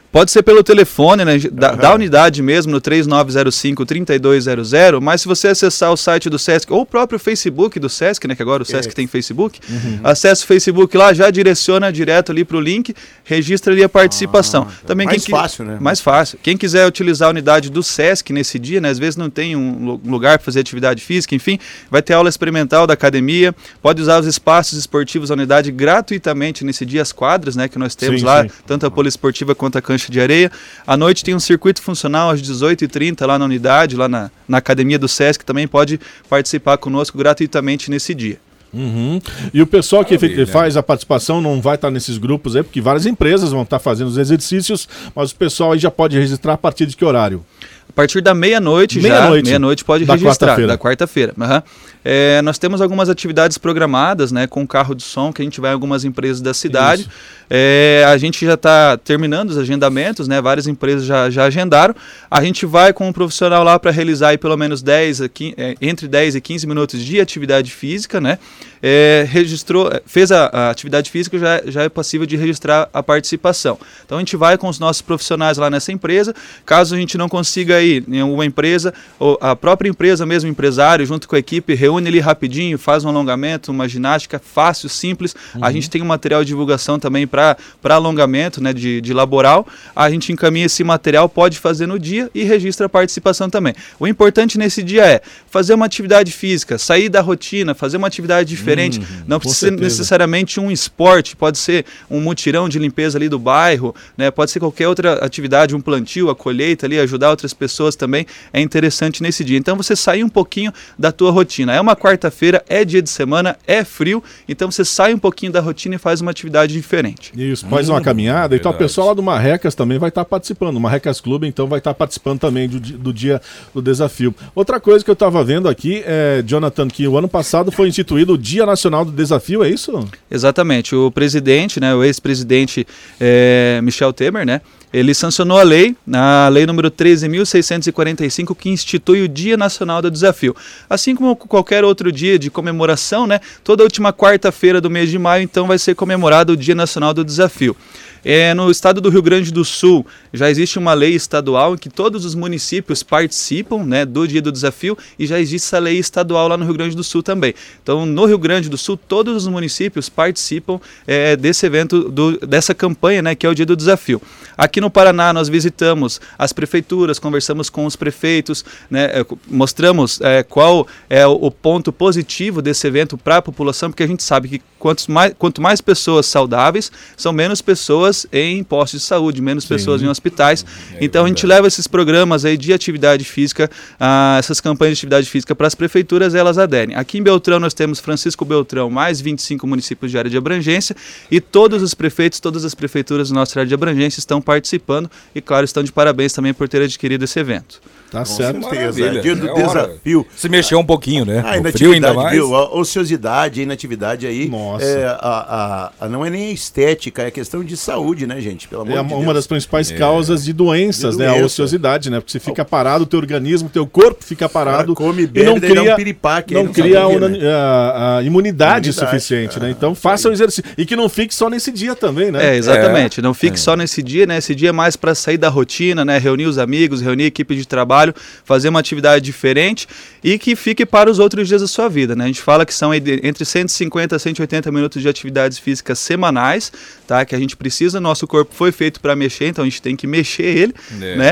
Pode ser pelo telefone, né, da, uhum. da unidade mesmo, no três nove zero cinco, três dois zero zero, mas se você acessar o site do Sesc, ou o próprio Facebook do Sesc, né, que agora o Sesc é. tem Facebook, uhum. acessa o Facebook lá, já direciona direto ali para o link, registra ali a participação. Ah, Também
mais
quem,
fácil, né?
Mais fácil. Quem quiser utilizar a unidade do Sesc nesse dia, né, às vezes não tem um lugar para fazer atividade física, enfim, vai ter aula experimental da academia, pode usar os espaços esportivos da unidade gratuitamente nesse dia, as quadras, né, que nós temos sim, lá, sim. tanto a poliesportiva quanto a cancha de areia. À noite tem um circuito funcional às dezoito e trinta lá na unidade, lá na, na academia do Sesc, também pode participar conosco gratuitamente nesse dia.
Uhum. E o pessoal que Maravilha. faz a participação não vai estar nesses grupos aí, porque várias empresas vão estar fazendo os exercícios, mas o pessoal aí já pode registrar a partir de que horário?
A partir da meia-noite já,
meia-noite,
meia-noite pode
da
registrar,
quarta-feira.
da quarta-feira. Uhum. É, nós temos algumas atividades programadas, né, com carro de som, que a gente vai em algumas empresas da cidade. É, a gente já está terminando os agendamentos, né, várias empresas já, já agendaram. A gente vai com um profissional lá para realizar aí pelo menos dez, aqui, é, entre dez e quinze minutos de atividade física, né? É, registrou, fez a, a atividade física, já, já é passível de registrar a participação. Então a gente vai com os nossos profissionais lá nessa empresa. Caso a gente não consiga ir em uma empresa, ou a própria empresa mesmo, o empresário, junto com a equipe, reúne ali rapidinho, faz um alongamento, uma ginástica fácil, simples. Uhum. A gente tem um material de divulgação também para alongamento, né, de, de laboral. A gente encaminha esse material, pode fazer no dia e registra a participação também. O importante nesse dia é fazer uma atividade física, sair da rotina, fazer uma atividade diferente. Diferente, hum, não precisa ser necessariamente um esporte, pode ser um mutirão de limpeza ali do bairro, né? Pode ser qualquer outra atividade, um plantio, a colheita ali, ajudar outras pessoas também, é interessante nesse dia. Então você sair um pouquinho da tua rotina. É uma quarta-feira, é dia de semana, é frio, então você sai um pouquinho da rotina e faz uma atividade diferente.
Isso, faz hum, uma caminhada, verdade. Então o pessoal lá do Marrecas também vai estar participando, o Marrecas Clube então vai estar participando também do, do dia do desafio. Outra coisa que eu estava vendo aqui, é, Jonathan, que o ano passado foi instituído o Dia Nacional do Desafio, é isso?
Exatamente. O presidente, né, o ex-presidente é, Michel Temer, né, ele sancionou a lei, a lei número treze mil seiscentos e quarenta e cinco, que institui o Dia Nacional do Desafio. Assim como qualquer outro dia de comemoração, né, toda última quarta-feira do mês de maio, então, vai ser comemorado o Dia Nacional do Desafio. É, no estado do Rio Grande do Sul já existe uma lei estadual em que todos os municípios participam, né, do Dia do Desafio, e já existe essa lei estadual lá no Rio Grande do Sul também. Então, no Rio Grande do Sul, todos os municípios participam é, desse evento, do, dessa campanha, né, que é o Dia do Desafio. Aqui no Paraná, nós visitamos as prefeituras, conversamos com os prefeitos, né, mostramos é, qual é o ponto positivo desse evento para a população, porque a gente sabe que quantos mais, quanto mais pessoas saudáveis, são menos pessoas em postos de saúde, menos Sim. pessoas em hospitais. É então a gente leva esses programas aí de atividade física, uh, essas campanhas de atividade física para as prefeituras, elas aderem. Aqui em Beltrão nós temos Francisco Beltrão, mais vinte e cinco municípios de área de abrangência, e todos os prefeitos, todas as prefeituras da nossa área de abrangência estão participando e, claro, estão de parabéns também por ter adquirido esse evento.
Tá certo.
Com certeza. Dia do é desafio.
Se mexeu um pouquinho, né?
Ah,
o frio ainda mais.
Viu? A ociosidade, a inatividade aí.
Nossa.
É, a, a, a, não é nem a estética, é questão de saúde, né, gente? Pelo amor
é
de
uma
Deus.
das principais é. causas de doenças,
de
né?
doença.
A ociosidade, né? Porque você fica parado, o teu organismo, o teu corpo fica parado.
Cara, come
e não cria,
um piripaque,
não
não
cria a,
ver,
una,
né?
a, a imunidade, imunidade suficiente,
ah,
né? Então faça o exercício. E que não fique só nesse dia também, né?
É, exatamente.
É.
Não fique é. só nesse dia, né? Esse dia é mais para sair da rotina, né? Reunir os amigos, reunir a equipe de trabalho, fazer uma atividade diferente e que fique para os outros dias da sua vida, né? A gente fala que são entre cento e cinquenta a cento e oitenta minutos de atividades físicas semanais, tá? Que a gente precisa, nosso corpo foi feito para mexer, então a gente tem que mexer ele, é. né?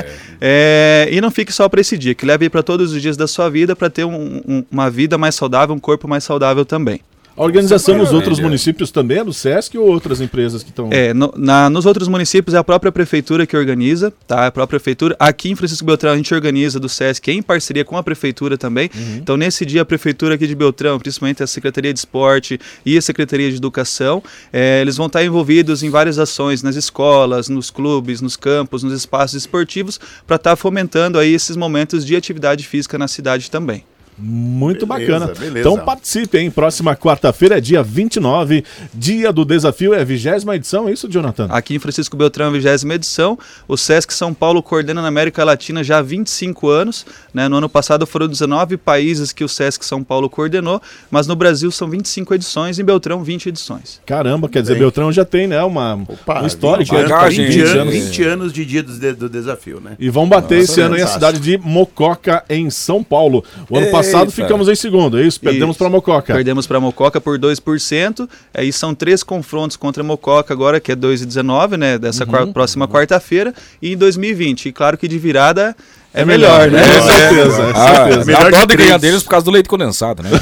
É, e não fique só para esse dia, que leve para todos os dias da sua vida para ter um, um, uma vida mais saudável, um corpo mais saudável também.
A organização nos outros municípios também é do Sesc ou outras empresas que estão...
É, no, na, nos outros municípios é a própria prefeitura que organiza, tá? A própria prefeitura. Aqui em Francisco Beltrão a gente organiza do Sesc em parceria com a prefeitura também. Uhum. Então nesse dia a prefeitura aqui de Beltrão, principalmente a Secretaria de Esporte e a Secretaria de Educação, é, eles vão estar envolvidos em várias ações nas escolas, nos clubes, nos campos, nos espaços esportivos, para estar fomentando aí esses momentos de atividade física na cidade também.
Muito
Beleza,
bacana.
beleza.
Então participe, hein? Próxima quarta-feira, dia vinte e nove, dia do desafio, é a vigésima edição, é isso, Jonathan?
Aqui em Francisco Beltrão, vigésima edição. O Sesc São Paulo coordena na América Latina já há vinte e cinco anos. Né? No ano passado foram dezenove países que o Sesc São Paulo coordenou, mas no Brasil são vinte e cinco edições, em Beltrão vinte edições.
Caramba, quer dizer,
Bem.
Beltrão já tem, né, uma,
Opa,
um histórico.
vinte
né?
anos, vinte,
vinte
anos, vinte anos de dia do, do desafio, né?
E vão bater
Nossa,
esse ano aí a
fantástico.
cidade de Mococa, em São Paulo. O ano
Eita.
passado ficamos em segundo, é isso? Perdemos
Isso.
para Mococa.
Perdemos para Mococa por dois por cento. Aí são três confrontos contra Mococa agora, que é dois e dezenove, né? Dessa
Uhum.
quar- próxima quarta-feira. E em dois mil e vinte. E claro que de virada é,
É
melhor,
melhor,
né?
com certeza,
É.
com
Ah,
certeza.
melhor
que
pode ganhar
três.
deles por causa do leite condensado, né?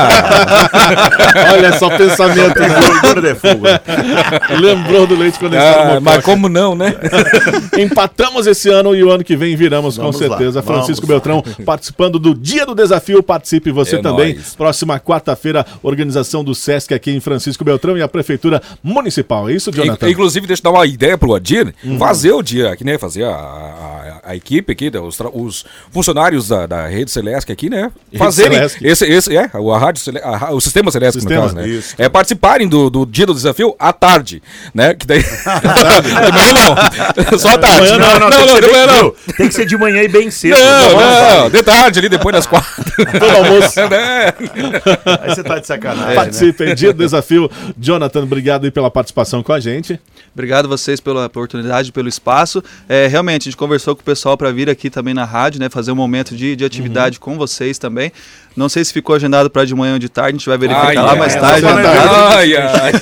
Olha só o pensamento.
Gordura de fogo. né?
Lembrou do leite condensado
Ah,
Mococa.
mas como não, né?
Empatamos esse ano e o ano que vem viramos,
Vamos
com certeza.
lá,
Francisco
vamos
Beltrão participando do Dia do Desafio. Participe você
É
também.
nóis.
Próxima quarta-feira, organização do Sesc aqui em Francisco Beltrão e a Prefeitura Municipal. É isso, Jonathan?
In- Inclusive, deixa eu dar uma ideia pro Adir, fazer o dia aqui, né? Fazer a, a, a equipe aqui, né, os, tra- os funcionários da, da Rede Celesc aqui, né?
Rede
Fazerem
Celesc.
esse, esse, é, a rádio Cele- a ra- o sistema Celesc,
Sistema,
no caso, né?
isso.
É participarem do, do dia do desafio à tarde, né? Que daí... de manhã não, só à tarde.
Não, não, não, tem, que
não,
ser
de
bem,
manhã não.
viu? Tem que ser de manhã e bem cedo.
Não,
Não,
não, de tarde ali, depois das quatro.
Todo almoço.
né?
Aí você tá de sacanagem, né?
Participe, Dia do Desafio. Jonathan, obrigado aí pela participação com a gente.
Obrigado a vocês pela oportunidade, pelo espaço. É, realmente, a gente conversou com o pessoal para vir aqui também na rádio, né? Fazer um momento de, de atividade com vocês também. Não sei se ficou agendado para de manhã ou de tarde, a gente vai verificar
Ai,
lá,
ai,
mas
ai,
tá
ai,
agendado.
ai, ai.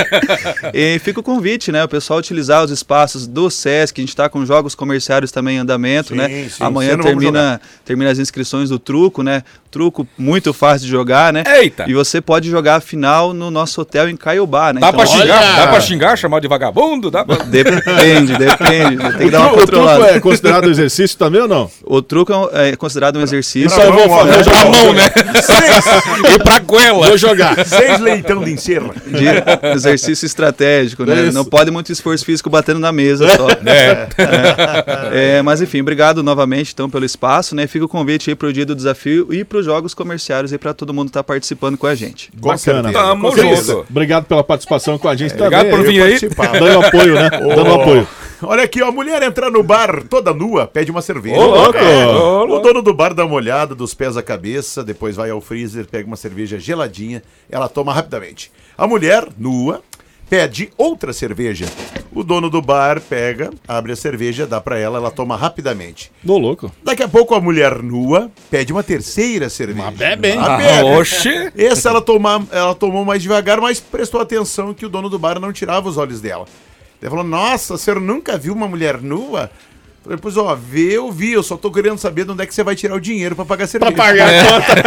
E fica o convite, né? O pessoal utilizar os espaços do Sesc, a gente está com jogos comerciários também em andamento,
Sim,
né?
sim,
Amanhã
cedo vamos
termina, termina as inscrições do truco, né? Truco muito fácil de jogar, né?
Eita!
E você pode jogar a final no nosso hotel em Caiobá, né?
Dá pra xingar?
olha!
Dá pra xingar, chamar de vagabundo? Dá pra...
Depende, depende. Tem que dar uma
O truco
controlada.
é considerado exercício também ou não?
O truco é um- é considerado um exercício.
Então eu vou,
Vamos,
vou
ó,
jogar
a
a
mão,
mão,
né? E pra goela.
Vou jogar.
Seis leitão de encerra.
De exercício estratégico, né?
Isso.
Não pode muito esforço físico batendo na mesa só.
É.
É, mas enfim, obrigado novamente então pelo espaço, né? Fica o convite aí pro Dia do Desafio e pros jogos comerciários aí para todo mundo estar participando com a gente.
Bacana.
Tamo
Cris,
junto.
Obrigado pela participação com a gente também.
Obrigado por vir aí.
Dando apoio, né? Dando
Ô,
apoio.
Olha aqui, ó, a mulher entra no bar toda nua, pede uma cerveja.
Ô, louco!
É,
Ô,
o
louco.
dono do bar dá uma olhada dos pés à cabeça, depois vai ao freezer, pega uma cerveja geladinha, ela toma rapidamente. A mulher, nua, pede outra cerveja. O dono do bar pega, abre a cerveja, dá pra ela, ela toma rapidamente.
Ô, louco.
Daqui a pouco a mulher nua pede uma terceira cerveja.
Mas bebe, hein?
Ah,
Ah,
bebe.
oxe.
Essa ela, toma, ela tomou mais devagar, mas prestou atenção que o dono do bar não tirava os olhos dela. Ele falou, nossa, o senhor nunca viu uma mulher nua? Falei, pois ó, vê, eu vi, eu só tô querendo saber de onde é que você vai tirar o dinheiro pra pagar a cerveja.
Pra pagar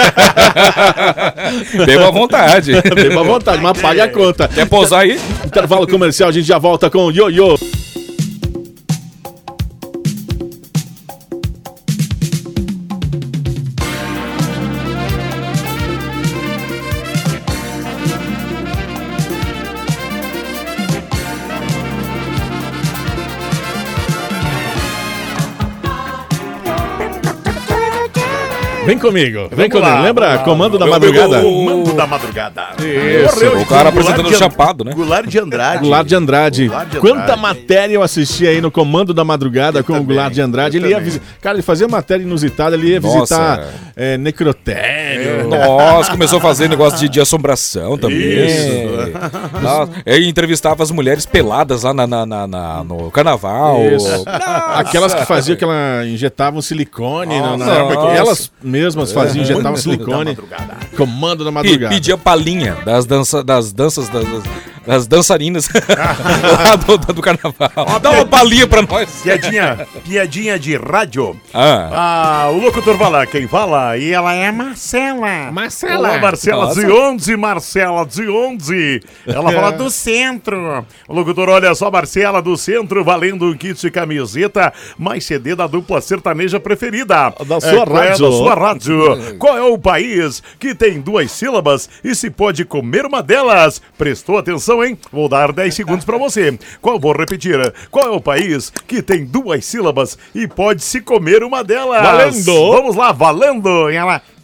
a conta.
Beba à vontade.
Beba à vontade, mas pague a conta.
Quer pousar aí?
Intervalo comercial, a gente já volta com o Ioiô. Vem comigo, vem
Vamos
comigo.
lá,
Lembra?
vamos lá.
Comando da
Eu-
madrugada?
eu-
Comando da madrugada.
Isso,
Morreu
o cara
Goulart
apresentando
de-
chapado, né?
Goulart de Andrade.
Goulart de Andrade.
Goulart de
Quanta
Andrade.
matéria eu assisti aí no Comando da Madrugada
Eu
com o
também,
Goulart de Andrade.
eu
Ele ia
também.
visi- Cara, ele fazia matéria inusitada, ele ia
Nossa.
visitar é, necrotério.
Nossa, começou a fazer negócio de, de assombração também.
Isso.
Nossa, ele entrevistava as mulheres peladas lá na, na- na- na- no carnaval.
Isso. Aquelas que faziam que ela injetavam silicone. na- na-
Nossa.
elas mesmas faziam, injetavam
Comando
silicone.
da madrugada.
Comando da
E
Madrugada.
pedia palhinha das, dança, das danças das, das dançarinas lá do, do carnaval. Dá uma palhinha pra nós.
Piadinha, piadinha de rádio.
Ah,
Ah, o locutor fala, quem fala? E ela é Marcela.
Marcela.
Olá, Marcela,
Nossa.
de onde, Marcela, de onde? Ela fala do centro. O locutor, olha só, Marcela, do centro, valendo um kit de camiseta, mais C D da dupla sertaneja preferida.
Da sua
qual é
rádio.
da sua rádio. Qual é o país que tem duas sílabas e se pode comer uma delas? Prestou atenção, hein? Vou dar dez segundos pra você. Qual, vou repetir. Qual é o país que tem duas sílabas e pode se comer uma delas?
Valendo.
Vamos lá, valendo. E ela,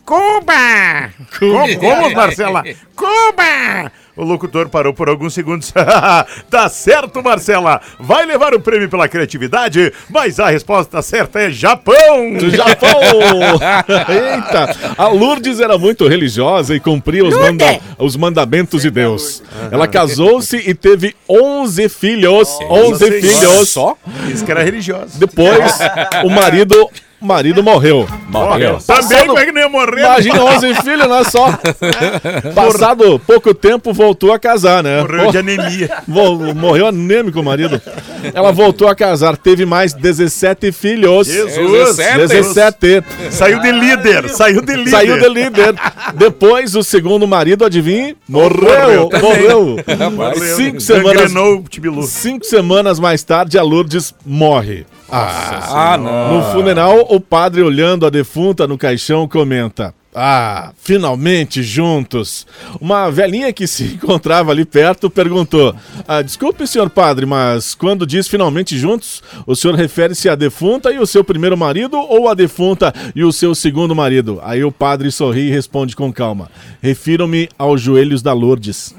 Cuba! Como, como, Marcela? Cuba! O locutor parou por alguns segundos. Tá certo, Marcela. Vai levar o prêmio pela criatividade, mas a resposta certa é Japão.
Japão! Eita! A Lourdes era muito religiosa e cumpria os, manda- os mandamentos de Deus. Ela casou-se e teve onze filhos. onze filhos.
Só? Isso que era religiosa.
Depois, o marido... O marido morreu.
Morreu. Também como é que não ia morrer?
Imagina onze filhos, não é só. Passado pouco tempo, voltou a casar, né?
Morreu de anemia.
Vol- Morreu anêmico o marido. Ela voltou a casar, teve mais dezessete filhos.
Jesus!
dezessete.
Saiu de líder, saiu de líder.
Saiu de líder. Depois, o segundo marido, adivinha? Morreu.
Morreu.
Morreu.
Morreu.
Cinco semanas,
Gangrenou o tibilu.
cinco semanas mais tarde, a Lourdes morre.
Ah, não.
No funeral, o padre, olhando a defunta no caixão, comenta: ah, finalmente juntos. Uma velhinha que se encontrava ali perto perguntou: ah, desculpe, senhor padre, mas quando diz finalmente juntos, o senhor refere-se à defunta e o seu primeiro marido ou à defunta e o seu segundo marido? Aí o padre sorri e responde com calma: refiro-me aos joelhos da Lourdes.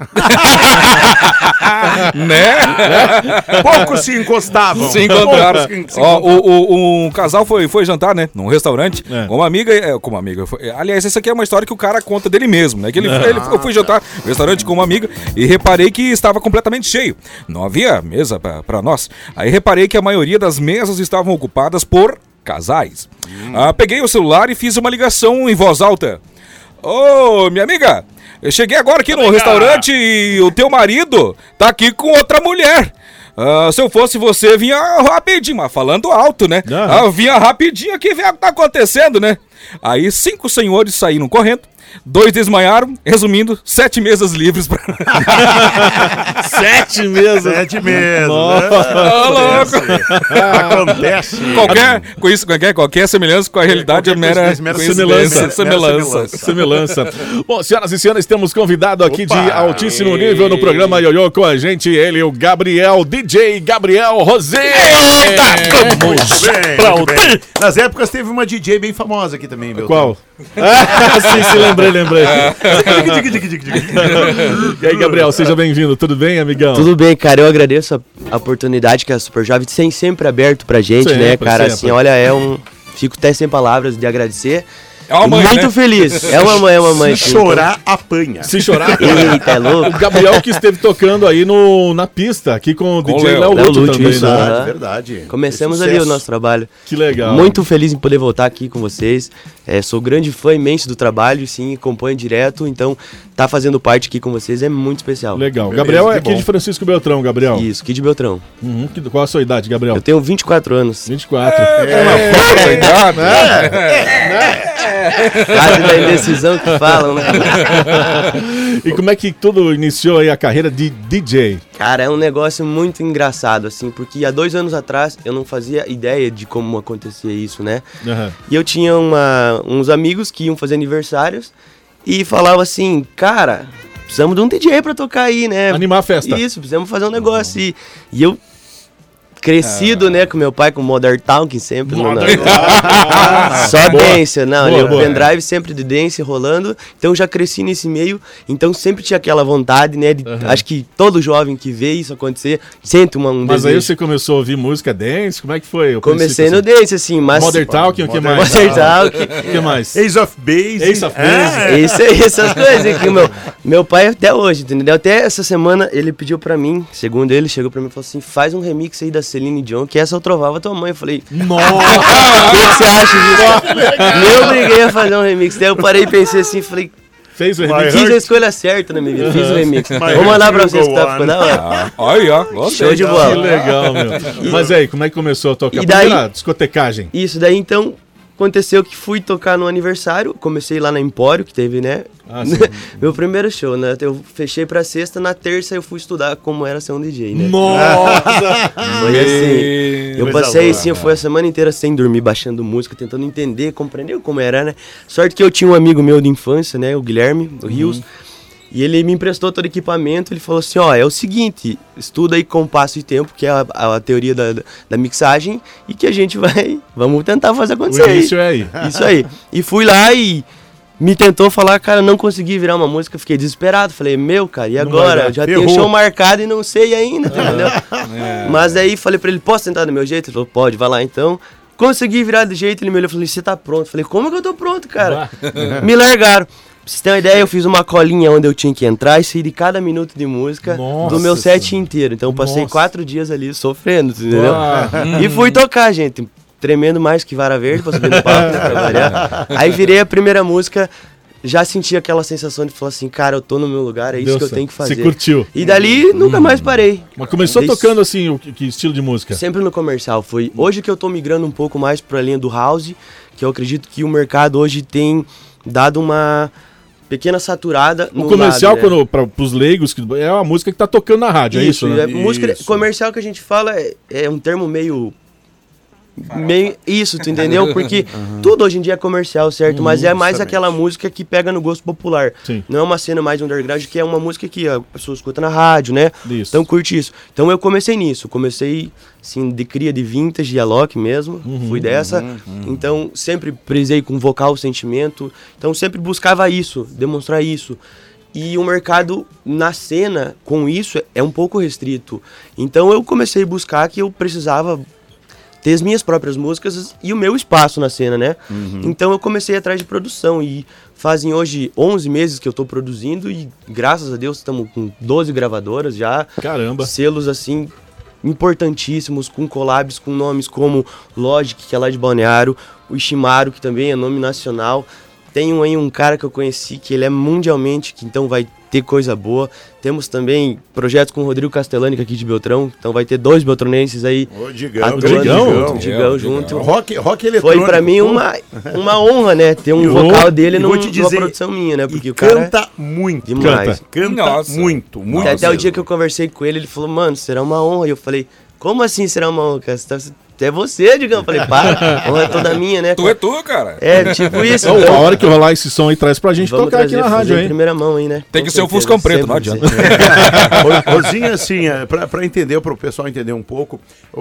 Né?
Poucos se encostavam.
Se encontraram.
Poucos se
Ó,
encontravam.
o, o- um casal foi, foi jantar, né? Num restaurante.
É.
Com uma amiga. é, Com uma amiga. foi- aliás, essa aqui é uma história que o cara conta dele mesmo, né? Que ele, ele- eu fui jantar no restaurante com uma amiga e reparei que estava completamente cheio. Não havia mesa pra, pra nós. Aí reparei que a maioria das mesas estavam ocupadas por casais. Ah, peguei o celular e fiz uma ligação em voz alta. Ô, minha amiga, eu cheguei agora aqui no restaurante e o teu marido tá aqui com outra mulher. Ah, se eu fosse você, vinha rapidinho, mas falando alto, né? Ah, vinha rapidinho aqui ver o que tá acontecendo, né? Aí cinco senhores saíram correndo, dois desmaiaram, resumindo, sete mesas livres pra...
Sete mesas.
Sete mesas.
Ô, louco.
Acontece.
Qualquer, com isso, qualquer, qualquer semelhança com a realidade é mera,
coincidência, mera
coincidência,
semelhança.
semelhança.
Semelhança. Bom, senhoras e senhores, temos convidado aqui
Opa.
de altíssimo nível no programa Ioiô com a gente, ele, o Gabriel, D J Gabriel Rosé.
Muito bem, muito bem. Nas épocas teve uma D J bem famosa aqui também, meu.
Qual? Ah, sim, sim, lembrei, lembrei. E aí, Gabriel, seja bem-vindo. Tudo bem, amigão?
Tudo bem, cara. Eu agradeço a, a oportunidade que a Super Jovem tem sempre aberto pra gente,
Sempre,
né, cara?
sempre.
Assim, olha, é um. Fico até sem palavras de agradecer.
É uma mãe,
Muito
né?
feliz. É uma mãe, é uma mãe.
Se
sim.
chorar, apanha.
Se chorar.
Eita, é
O
louco.
Gabriel que esteve tocando aí no, na pista, aqui com o
Com
D J
o
Léo
Léo
Lúcio
Lúcio,
também,
isso,
né?
aham.
Verdade, verdade.
Começamos
Sucesso.
ali o nosso trabalho.
Que legal.
Muito feliz em poder voltar aqui com vocês. É, sou grande fã imenso do trabalho, sim, acompanho direto. Então, tá fazendo parte aqui com vocês é muito especial.
Legal.
Beleza,
Gabriel é
que
aqui
bom.
de Francisco Beltrão, Gabriel.
Isso, Kid Beltrão.
Uhum. Que- Qual a sua idade, Gabriel?
Eu tenho vinte e quatro anos.
vinte e quatro.
É, força, idade.
Quase da indecisão que falam, né?
E como é que tudo iniciou aí a carreira de D J?
Cara, é um negócio muito engraçado, assim, porque há dois anos atrás eu não fazia ideia de como acontecia isso, né?
Aham.
E eu tinha uma, uns amigos que iam fazer aniversários e falavam assim, cara, precisamos de um D J pra tocar aí, né?
Animar a festa.
Isso, precisamos fazer um negócio. E, e eu, crescido, né, com meu pai, com Modern Talking sempre. no- na- Só
Boa.
dance, não,
Boa,
ali, o
boa.
pendrive sempre de dance rolando. Então já cresci nesse meio, então sempre tinha aquela vontade, né? de- Acho que todo jovem que vê isso acontecer, sente uma, um
Mas aí
desejo.
você começou a ouvir música dance? Como é que foi? o
Comecei
princípio,
no dance, assim, mas...
assim? Modern Talking, o que
Modern
mais?
Modern Talking.
O que mais?
Ace of Base.
Ace of Base.
É.
Isso aí, essas coisas que meu, meu pai até hoje, entendeu? Até essa semana ele pediu pra mim, segundo ele, chegou pra mim e falou assim, faz um remix aí da Celine Dion, que essa eu trovava tua mãe. Eu falei,
Nossa!
o que, que você acha disso? Me obriguei a fazer um remix. Daí eu parei e pensei assim, falei,
Fez o
Vai,
remix.
fiz a escolha certa na minha vida, fiz o remix.
My
Vou mandar pra
heart will
vocês que
go
tá ficando da
on.
hora.
Ah, Aí, ó. Gostei.
Show de
Que
bola.
legal, meu. Mas aí, como é que começou a tocar?
E daí-
Primeira discotecagem.
Isso, daí então aconteceu que fui tocar no aniversário, comecei lá na Empório, que teve, né?
Ah, sim.
Meu primeiro show, né? Eu fechei pra sexta, na terça eu fui estudar como era ser um D J, né?
Nossa!
Foi assim. Eu
Coisa
passei
boa,
assim, eu fui a semana inteira sem dormir, baixando música, tentando entender, compreender como era, né? Sorte que eu tinha um amigo meu de infância, né? O Guilherme, do Rios. E ele me emprestou todo o equipamento, ele falou assim, ó, é o seguinte, estuda aí compasso e tempo, que é a, a, a teoria da, da mixagem, e que a gente vai, vamos tentar fazer acontecer.
O início é aí.
Isso aí. E fui lá e me tentou falar, cara, não consegui virar uma música, fiquei desesperado. Falei, meu, cara, e
Não
agora?
vai dar,
Já
ferrou.
tenho show marcado e não sei ainda, entendeu?
É.
Mas aí falei pra ele, posso tentar do meu jeito? Ele falou, pode, vai lá então. Consegui virar do jeito, ele me olhou e falou, você tá pronto? Falei, como que eu tô pronto, cara? Me largaram. Pra vocês terem uma ideia, eu fiz uma colinha onde eu tinha que entrar e sair de cada minuto de música
Nossa
do meu set
senhora.
inteiro. Então eu passei
Nossa.
quatro dias ali sofrendo, entendeu?
Ah.
E fui tocar, gente. Tremendo mais que vara verde pra subir no palco, né, pra variar. Aí virei a primeira música, já senti aquela sensação de falar assim, cara, eu tô no meu lugar, é isso
Deu
que eu
certo.
tenho que fazer.
Você curtiu?
E dali nunca mais parei.
Mas começou
Desde-
tocando assim, o que, que estilo de música?
Sempre no comercial. Foi hoje que eu tô migrando um pouco mais pra linha do house, que eu acredito que o mercado hoje tem dado uma pequena saturada
O
no
comercial,
lado, né?
quando, pra, pros leigos, que é uma música que tá tocando na rádio, é isso, né?
é música comercial que a gente fala é, é um termo meio meio isso, tu entendeu? Porque tudo hoje em dia é comercial, certo?
Uhum,
Mas é mais
justamente.
aquela música que pega no gosto popular.
Sim.
Não é uma cena mais underground, que é uma música que a pessoa escuta na rádio, né?
Isso.
Então curte isso. Então eu comecei nisso, comecei assim de cria de vintage e Alok mesmo,
Uhum,
fui dessa.
uhum, uhum.
Então sempre prisei com vocal, sentimento. Então sempre buscava isso, demonstrar isso. E o mercado na cena com isso é um pouco restrito. Então eu comecei a buscar que eu precisava ter as minhas próprias músicas e o meu espaço na cena, né?
Uhum.
Então eu comecei atrás de produção e fazem hoje onze meses que eu tô produzindo e graças a Deus estamos com doze gravadoras já.
Caramba.
Selos assim importantíssimos, com collabs com nomes como Logic, que é lá de Balneário, o Ishimaru, que também é nome nacional. Tem um, aí um cara que eu conheci que ele é mundialmente, que então vai ter coisa boa. Temos também projetos com o Rodrigo Castellani, que é aqui de Beltrão, então vai ter dois beltronenses aí.
Ô, Digão,
atuando
Digão.
junto, Digão junto.
Rock, rock eletrônico.
Foi pra mim uma, uma honra, né, ter um
E
vocal
vou-
dele
e
num,
vou te
numa
dizer,
produção minha, né, porque
e
o cara
canta muito.
demais.
Canta
Nossa.
muito, muito.
Até, até o
mesmo.
dia que eu conversei com ele, ele falou, mano, será uma honra. E eu falei, como assim será uma honra, cara? Você tá- É você, Digão. Eu falei, para, a honra é toda minha, né?
Tu é tu, cara.
É, tipo isso.
Então,
então.
a hora que rolar esse som aí, traz pra gente
Vamos
tocar aqui
trazer,
na
fazer
rádio,
em
hein?
primeira mão aí, né?
Tem
Com
que ser o
certeza,
Fuscão Preto, não
sempre,
adianta.
sempre.
Ô, Rosinha, assim, é, pra, pra entender, para o pessoal entender um pouco, o,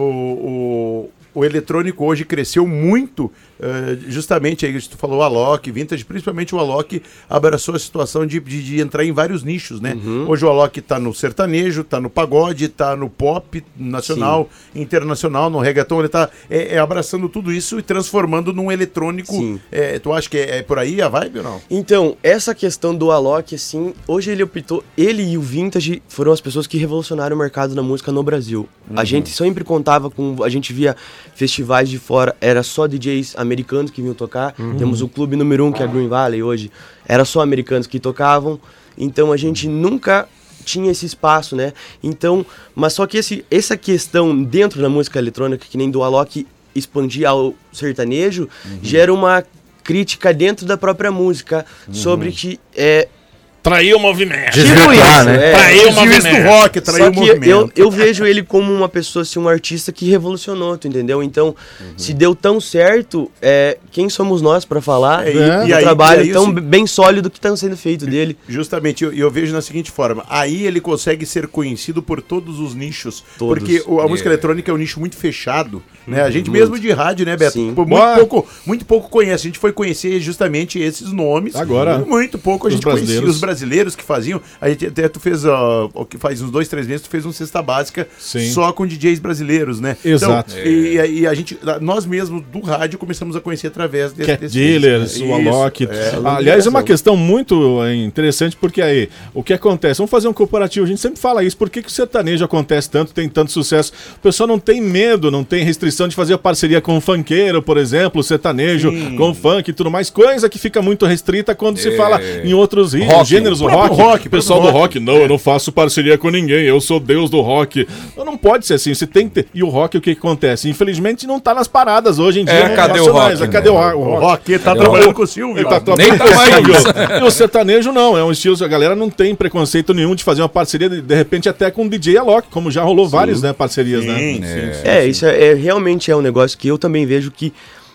o, o eletrônico hoje cresceu muito, eh, justamente aí, tu falou o Alok, Vintage, principalmente o Alok abraçou a situação de, de, de entrar em vários nichos, né?
Uhum.
Hoje o Alok tá no sertanejo, tá no pagode, tá no pop nacional, internacional, no reggaeton, ele tá é, é, abraçando tudo isso e transformando num eletrônico.
Sim.
É, tu acha que é, é por aí a vibe ou não?
Então, essa questão do Alok, assim, hoje ele optou, ele e o Vintage foram as pessoas que revolucionaram o mercado da música no Brasil.
Uhum.
A gente sempre contava com, a gente via festivais de fora, era só D Js americanos que vinham tocar.
Uhum.
Temos o clube número um, que é a Green Valley hoje, era só americanos que tocavam. Então a gente nunca tinha esse espaço, né? Então, mas só que esse, essa questão dentro da música eletrônica, que nem do Alok expandir ao sertanejo, gera uma crítica dentro da própria música sobre que é
Traiu o movimento.
tipo isso,
né?
é.
Traiu o
Desvio do
movimento.
rock, traiu
Só
o
que
movimento.
eu, eu vejo ele como uma pessoa, assim, um artista que revolucionou, tu entendeu? Então, se deu tão certo, é, quem somos nós pra falar
É, e-
do
e aí-
trabalho
e aí
tão
isso-
bem sólido que tá sendo feito dele?
Justamente, e eu, eu vejo na seguinte forma, aí ele consegue ser conhecido por todos os nichos,
Todos.
porque o- a música
É.
eletrônica é um nicho muito fechado, né? A gente
Muito.
mesmo de rádio, né, Beto?
Sim.
Pô, muito,
Boa.
pouco, muito pouco conhece, a gente foi conhecer justamente esses nomes,
Agora,
muito pouco a
os
gente conhecia
brasileiros.
os brasileiros que faziam, a gente até tu fez, ó, o que faz uns dois, três meses, tu fez um Cesta Básica
Sim.
só com D Js brasileiros, né?
Exato.
Então, e, e a gente, nós mesmos do rádio começamos a conhecer através desse,
Cat
desses-
Dealers,
Isso,
o Alok.
é.
Aliás, é uma questão muito é, interessante, porque aí, o que acontece? Vamos fazer um comparativo, a gente sempre fala isso, por que, que o sertanejo acontece tanto, tem tanto sucesso? O pessoal não tem medo, não tem restrição de fazer parceria com o funkeiro, por exemplo, o sertanejo,
Sim.
com o funk e tudo mais, coisa que fica muito restrita quando se
É.
fala em outros ritmos,
Rock,
gêneros do
o próprio
rock.
rock,
O pessoal
o
do
próprio
rock, não, eu não faço parceria com ninguém, eu sou Deus do rock. Não, não pode ser assim, você tem que ter. E o rock, o que, que acontece? Infelizmente não tá nas paradas hoje em dia.
É, cadê o
nacionais.
rock,
Cadê
né?
o rock?
O Rock tá
Cadê o
trabalhando
rock?
com o Silvio.
Ele tá
ó.
Nem tá mais isso.
E o sertanejo não, é um estilo, a galera não tem preconceito nenhum de fazer uma parceria, de, de repente até com o D J Alok, como já rolou várias, né, parcerias,
Sim,
né?
sim, sim.
É, isso é, é- realmente é um negócio que eu também vejo que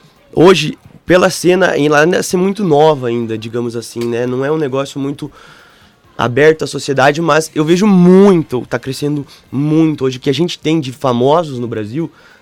hoje, pela cena, ela ainda ser muito nova ainda, digamos assim, né? Não é um negócio muito aberto à sociedade, mas eu vejo muito, tá crescendo muito hoje, que a gente tem de famosos no Brasil,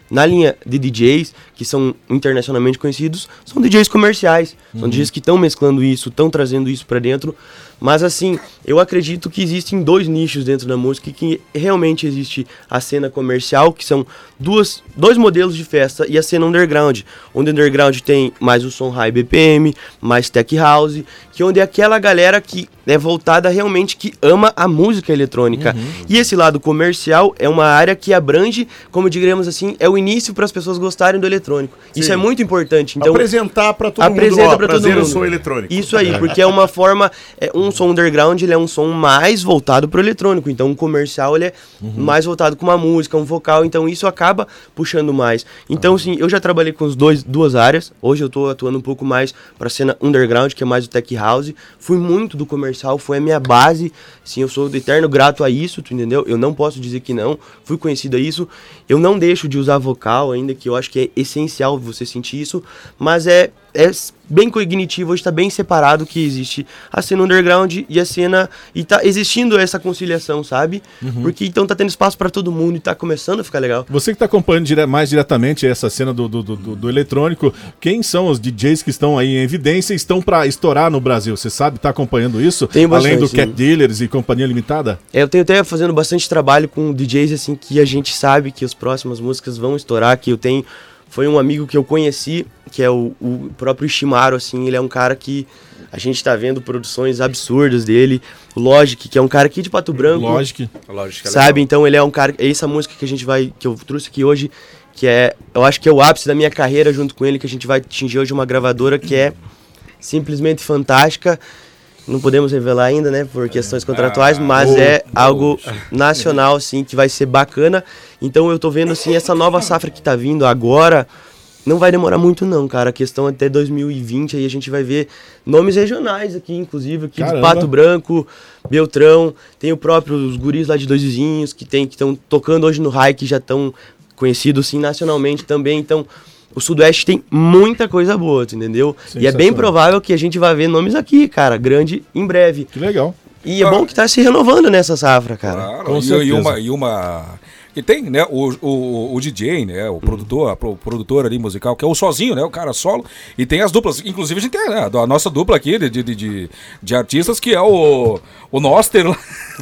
na linha de D Js, que são internacionalmente conhecidos, são D Js comerciais. São
Uhum.
D Js que estão mesclando isso, estão trazendo isso pra dentro. Mas assim, eu acredito que existem dois nichos dentro da música, que realmente existe a cena comercial, que são duas, dois modelos de festa, e a cena underground. Onde underground tem mais o som high B P M, mais tech house, que onde é aquela galera que é voltada realmente, que ama a música eletrônica.
Uhum.
E esse lado comercial é uma área que abrange, como digamos assim, é o início para as pessoas gostarem do eletrônico.
Sim.
Isso é muito importante. Então,
Apresentar pra todo
apresenta
mundo, ó,
pra todo
prazer, eu
mundo.
sou eletrônico.
Isso aí, porque é uma forma, é, um som underground, ele é um som mais voltado pro eletrônico. Então, um comercial, ele é
Uhum.
mais voltado com uma música, um vocal. Então, isso acaba puxando mais. Então, sim, eu já trabalhei com os dois, duas áreas. Hoje eu tô atuando um pouco mais pra cena underground, que é mais o tech house. Fui muito do comercial, foi a minha base. Sim, eu sou eterno grato a isso, tu entendeu? Eu não posso dizer que não. Fui conhecido a isso. Eu não deixo de usar vocal ainda, que eu acho que é essencial você sentir isso. Mas é, é bem cognitivo, hoje tá bem separado que existe a cena underground e a cena... E tá existindo essa conciliação, sabe?
Uhum.
Porque então tá tendo espaço pra todo mundo e tá começando a ficar legal.
Você que tá acompanhando dire- mais diretamente essa cena do, do, do, do- do eletrônico, quem são os D Js que estão aí em evidência e estão pra estourar no Brasil? Você sabe, tá acompanhando isso?
Tenho
Além do
bastante,
Cat
sim.
Dealers e Companhia Limitada?
É, eu tenho até fazendo bastante trabalho com D Js, assim, que a gente sabe que as próximas músicas vão estourar, que eu tenho... Foi um amigo que eu conheci, que é o, o próprio Shimaro, assim, ele é um cara que a gente tá vendo produções absurdas dele. O Logic, que é um cara aqui de Pato Branco.
Logic.
Logic é
Sabe?
legal.
Então ele é um cara... É essa música que a gente vai... Que eu trouxe aqui hoje, que é... Eu acho que é o ápice da minha carreira junto com ele, que a gente vai atingir hoje uma gravadora que é simplesmente fantástica. Não podemos revelar ainda, né, por questões contratuais, mas
oh,
é
oh.
algo nacional, assim, que vai ser bacana. Então eu tô vendo, assim, essa nova safra que tá vindo agora, não vai demorar muito não, cara. A questão até dois mil e vinte, aí a gente vai ver nomes regionais aqui, inclusive, aqui
Caramba.
de Pato Branco, Beltrão, tem o próprio, os guris lá de Dois Vizinhos, que tem, que estão tocando hoje no High, que já estão conhecidos, sim, nacionalmente também, então... O Sudoeste tem muita coisa boa, tu entendeu? E é bem provável que a gente vai ver nomes aqui, cara, grande, em breve.
Que legal.
E é bom que tá se renovando nessa safra, cara.
Claro,
Com
e,
certeza.
e uma, e uma... E tem, né, o, o, o D J, né, o produtor, a pro- produtor ali musical, que é o sozinho, né, o cara solo, e tem as duplas, inclusive a gente tem, né, a nossa dupla aqui de, de, de, de artistas, que é o, o Noster, lá.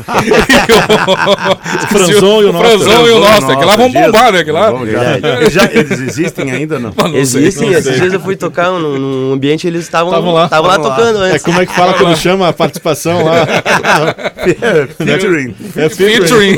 O Franzon e o Noster.
Franzon e o Noster, que lá vão bombar, né, que lá...
Vamos, já. Eles já- eles existem ainda, não?
Não sei,
Existem,
não
esses
sei.
dias eu fui tocar num, num ambiente, eles estavam
Estavam lá.
estavam lá
Estavam lá.
tocando
É
antes.
como é que fala quando chama a participação lá?
Featuring.
É featuring.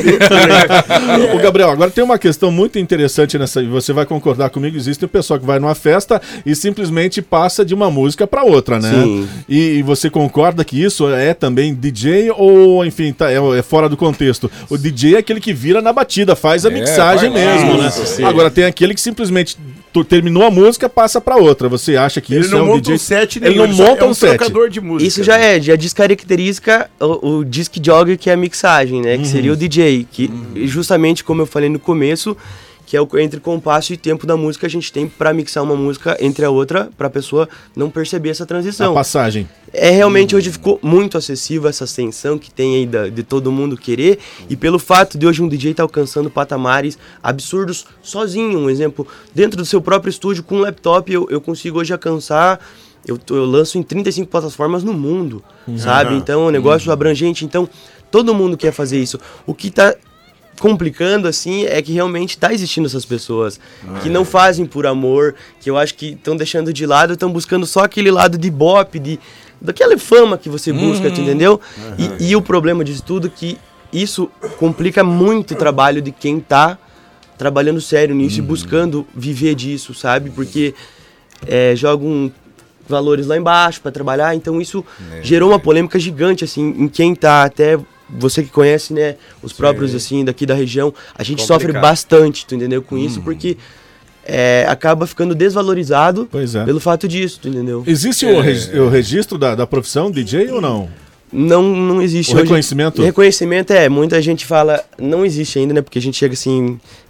Ô Gabriel, agora tem uma questão muito interessante nessa, e você vai concordar comigo, existe o pessoal que vai numa festa e simplesmente passa de uma música pra outra, né?
Sim.
E, e você concorda que isso é também D J ou, enfim, tá, é, é fora do contexto? O D J é aquele que vira na batida, faz a
É,
mixagem
vai lá,
mesmo, né?
isso, sim.
Agora tem aquele que simplesmente tu- terminou a música, passa pra outra. Você acha que
Ele
isso
não
é um
monta
D J?
um set
Ele
nenhum,
não
ele só
monta
é
um
um
set.
trocador de música.
Isso já é, já descaracteriza o, o disc jogger, que é a mixagem, né? Que seria o D J, que justamente como eu falei no começo, que é o entre compasso e tempo da música, a gente tem pra mixar uma música entre a outra, pra pessoa não perceber essa
A
transição.
passagem.
É realmente hoje ficou muito acessível essa ascensão que tem aí da- de todo mundo querer, e pelo fato de hoje um D J estar alcançando patamares absurdos sozinho, um exemplo, dentro do seu próprio estúdio com um laptop, eu, eu consigo hoje alcançar, eu, tô- eu lanço em trinta e cinco plataformas no mundo, sabe? Então é um negócio abrangente, então todo mundo quer fazer isso. O que tá complicando assim é que realmente tá existindo essas pessoas que não fazem por amor, que eu acho que estão deixando de lado, estão buscando só aquele lado de bop, de daquela fama que você busca, tu entendeu? E, e o problema disso tudo é que isso complica muito o trabalho de quem tá trabalhando sério nisso e buscando viver disso, sabe? Porque é, jogam valores lá embaixo para trabalhar, então isso gerou uma polêmica gigante assim em quem tá, até você que conhece, né, os próprios assim daqui da região, a gente
Complicado.
sofre bastante, tu entendeu, com isso, porque é, acaba ficando desvalorizado
Pois é.
pelo fato disso, tu entendeu?
Existe o, regi- o registro da, da profissão D J ou não?
Não, não existe
O
hoje.
reconhecimento?
Reconhecimento é, muita gente fala, não existe ainda, né, porque a gente chega assim, fala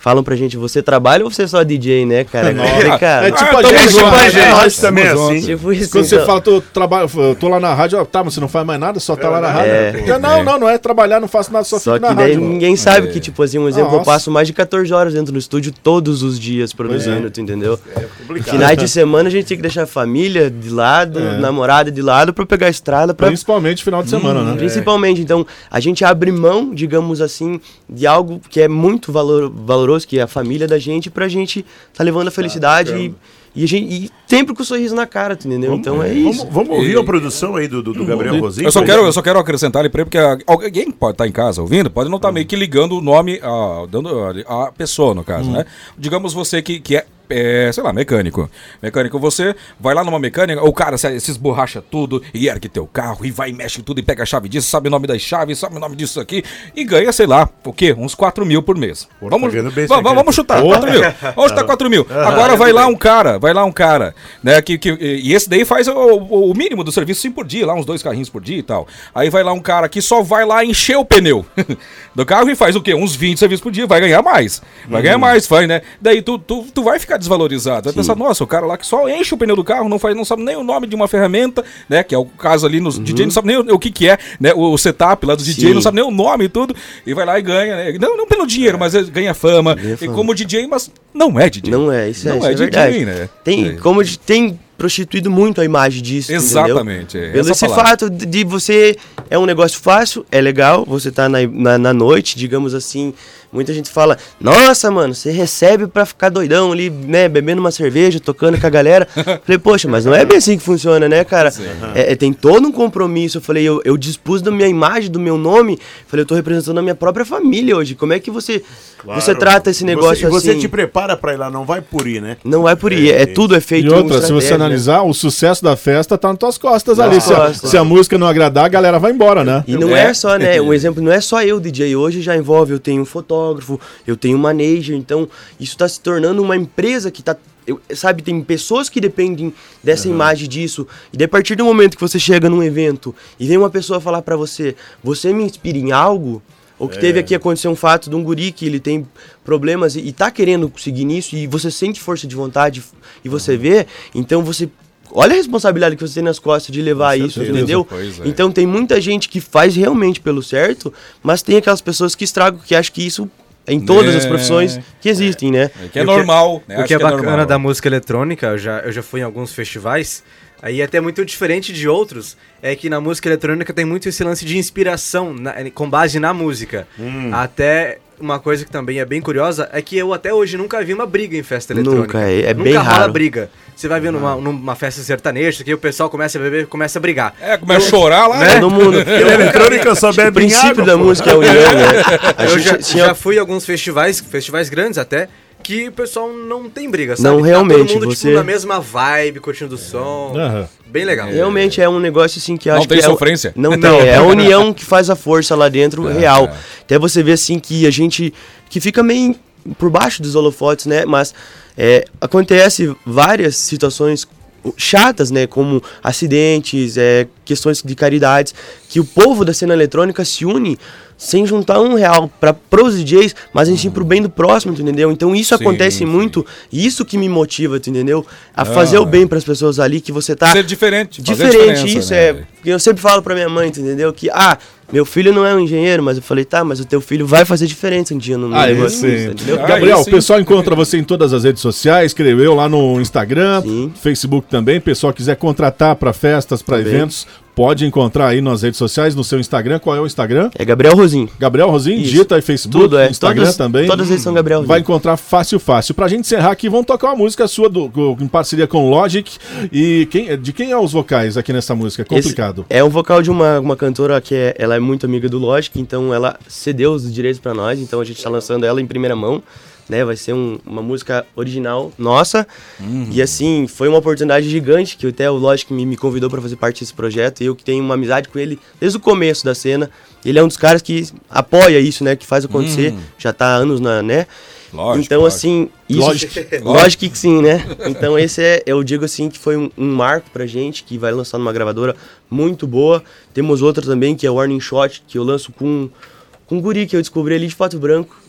falam pra gente, você trabalha ou você é só D J, né, cara?
Nossa.
cara
É tipo
ah,
a gente,
junto,
a gente,
a
gente também é assim.
Tipo isso,
Quando
então.
você fala, tô, trabalho, tô lá na rádio, ó, tá, mas você não faz mais nada, só tá lá na rádio.
É.
Já, não, não, não é trabalhar, não faço nada, só,
Só
fico
que
na
daí
rádio.
ninguém sabe
É.
que, tipo assim, um exemplo, eu
Nossa.
passo mais de catorze horas dentro do estúdio todos os dias produzindo,
é.
tu entendeu?
complicado.
Finais de semana a gente tem que deixar a família de lado,
É.
namorada de lado pra pegar a estrada. Pra...
Principalmente final de semana, né?
Principalmente, então, a gente abre mão, digamos assim, de algo que é muito valor, valoroso, que é a família da gente, pra gente tá levando a felicidade e, e, a gente, e sempre com o sorriso na cara, tu entendeu?
Vamos,
então é
vamos,
isso.
Vamos ouvir a produção aí do, do, do Gabriel Rosinho?
Eu só, quero, eu só quero acrescentar ali pra ele, porque alguém pode estar em casa ouvindo, pode não estar meio que ligando o nome, a, dando a, a pessoa, no caso,
Hum.
né? Digamos você que, que é, é, sei lá, mecânico. Mecânico, você vai lá numa mecânica, o cara se, se esborracha tudo e ergue teu carro e vai e mexe tudo e pega a chave disso, sabe o nome das chaves, sabe o nome disso aqui e ganha, sei lá, o quê? Uns quatro mil por mês.
Pô,
Vamos,
tá bem
vamos, vamos chutar,
Pô.
quatro mil. Vamos chutar quatro mil. Agora vai lá um cara, vai lá um cara, né, que, que, e esse daí faz o, o, o mínimo do serviço sim por dia, lá uns dois carrinhos por dia e tal. Aí vai lá um cara que só vai lá encher o pneu do carro e faz o quê? Uns vinte serviços por dia, vai ganhar mais. Vai
Hum.
ganhar mais, vai, né? Daí tu, tu, tu vai ficar desvalorizado. Vai pensar, nossa, o cara lá que só enche o pneu do carro, não, faz, não sabe nem o nome de uma ferramenta, né? Que é o caso ali nos D J, não sabe nem o, o que que é, né? O, o setup lá do D J,
Sim.
não sabe nem o nome e tudo. E vai lá e ganha, né? Não, não pelo dinheiro, mas ele ganha fama.
Ganha
E
fama.
como D J, mas não é D J.
Não é, isso é,
Não
isso
é
é
D J,
verdade.
né?
Tem,
É.
como de- tem prostituído muito a imagem disso,
Exatamente,
entendeu?
é,
Pelo
essa
esse
palavra.
fato de, de você, é um negócio fácil, é legal, você tá na, na, na noite, digamos assim, muita gente fala, nossa, mano, você recebe pra ficar doidão ali, né, bebendo uma cerveja, tocando com a galera. Falei, poxa, mas não é bem assim que funciona, né, cara? É, é, tem todo um compromisso. Eu falei, eu, eu dispus da minha imagem, do meu nome, falei, eu tô representando a minha própria família hoje. Como é que você,
Claro.
você trata esse
E
negócio
você, e você
assim?
te prepara pra ir lá, não vai por ir, né?
Não vai por aí, é, é tudo é feito
E outra,
com
se você
estratégia, né?
analisar, o sucesso da festa tá nas tuas costas
Nas
ali. Se a,
costas.
se a música não agradar, a galera vai embora, né?
E não é, só, né? Um exemplo, não é só eu, D J. Hoje já envolve, eu tenho um fotógrafo, eu tenho um manager, então isso está se tornando uma empresa que tá. Eu, sabe, tem pessoas que dependem dessa imagem disso. E daí, a partir do momento que você chega num evento e vem uma pessoa falar pra você, você me inspira em algo. Ou que
É.
teve aqui acontecer um fato de um guri que ele tem problemas e, e tá querendo seguir nisso e você sente força de vontade e você vê, então você. Olha a responsabilidade que você tem nas costas de levar
Com
isso,
certeza.
entendeu?
Pois é.
Então tem muita gente que faz realmente pelo certo, mas tem aquelas pessoas que estragam, que acham que isso é em todas
É.
as profissões que existem, né?
É que é
E o
normal, né?
O
Acho
que é bacana
normal.
da música eletrônica, eu já, eu já fui em alguns festivais, aí é até muito diferente de outros, é que na música eletrônica tem muito esse lance de inspiração na- com base na música.
Hum.
Até uma coisa que também é bem curiosa é que eu até hoje nunca vi uma briga em festa eletrônica.
Nunca, é- é
nunca
bem
rola
raro.
briga. Você vai ver numa, numa festa sertaneja, que o pessoal começa a beber, começa a brigar.
É, começa a chorar lá,
né?
Todo mundo.
Eletrônica só
O
bebe em
princípio
água,
da
pô.
música é a união, né? A
Eu
gente
já,
tinha-
já fui em alguns festivais, festivais grandes até, que o pessoal não tem briga, sabe?
Não,
Tá
realmente,
todo mundo,
você-
tipo, na mesma vibe, curtindo o som.
Aham.
Bem legal.
Realmente é um negócio assim que eu
Não
acho
tem
que é,
sofrência?
Não tem,
Não.
é a união que faz a força lá dentro,
É,
real.
é.
Até você vê assim que a gente, que fica meio por baixo dos holofotes, né, mas é, acontece várias situações chatas, né, como acidentes, é, questões de caridades, que o povo da cena eletrônica se une sem juntar um real para pros D Js, mas em si pro bem do próximo, tu entendeu? Então isso
Sim,
acontece
sim.
muito, e isso que me motiva, tu entendeu? A
Ah,
fazer o
é.
bem para as pessoas ali, que você tá
Ser diferente. fazer a
diferente,
diferença,
isso
né?
é, porque eu sempre falo pra minha mãe, tu entendeu? Que, ah, meu filho não é um engenheiro, mas eu falei, tá, mas o teu filho vai fazer diferença um dia no
Aí
negócio,
sim.
entendeu?
Ah,
Gabriel,
aí
o
sim.
pessoal encontra você em todas as redes sociais, escreveu lá no Instagram,
Sim.
Facebook também. Pessoal quiser contratar para festas, para
Também.
eventos, pode encontrar aí nas redes sociais, no seu Instagram. Qual é o Instagram?
É Gabriel Rosinho.
Gabriel Rosinho,
Isso.
digita aí Facebook,
Tudo, é.
Instagram
Todas-
também.
todas eles são Gabriel Rosinho.
Vai encontrar fácil, fácil. Pra gente encerrar aqui, vamos tocar uma música sua do, com- em parceria com o Logic. E quem, de quem é os vocais aqui nessa música? É complicado.
Esse é um vocal de uma, uma cantora que é, ela é muito amiga do Logic, então ela cedeu os direitos pra nós, então a gente tá lançando ela em primeira mão, né? Vai ser um- uma música original nossa. E assim, foi uma oportunidade gigante que até o Logic me, me convidou pra fazer parte desse projeto, e eu que tenho uma amizade com ele desde o começo da cena. Ele é um dos caras que apoia isso, né? Que faz acontecer, já tá há anos na, né?
Lógico,
então,
lógico.
assim, isso,
Lógico.
lógico que sim, né? Então, esse é, eu digo assim, que foi um, um marco pra gente, que vai lançar numa gravadora muito boa. Temos outra também, que é o Warning Shot, que eu lanço com, com um guri que eu descobri ali de Pato Branco.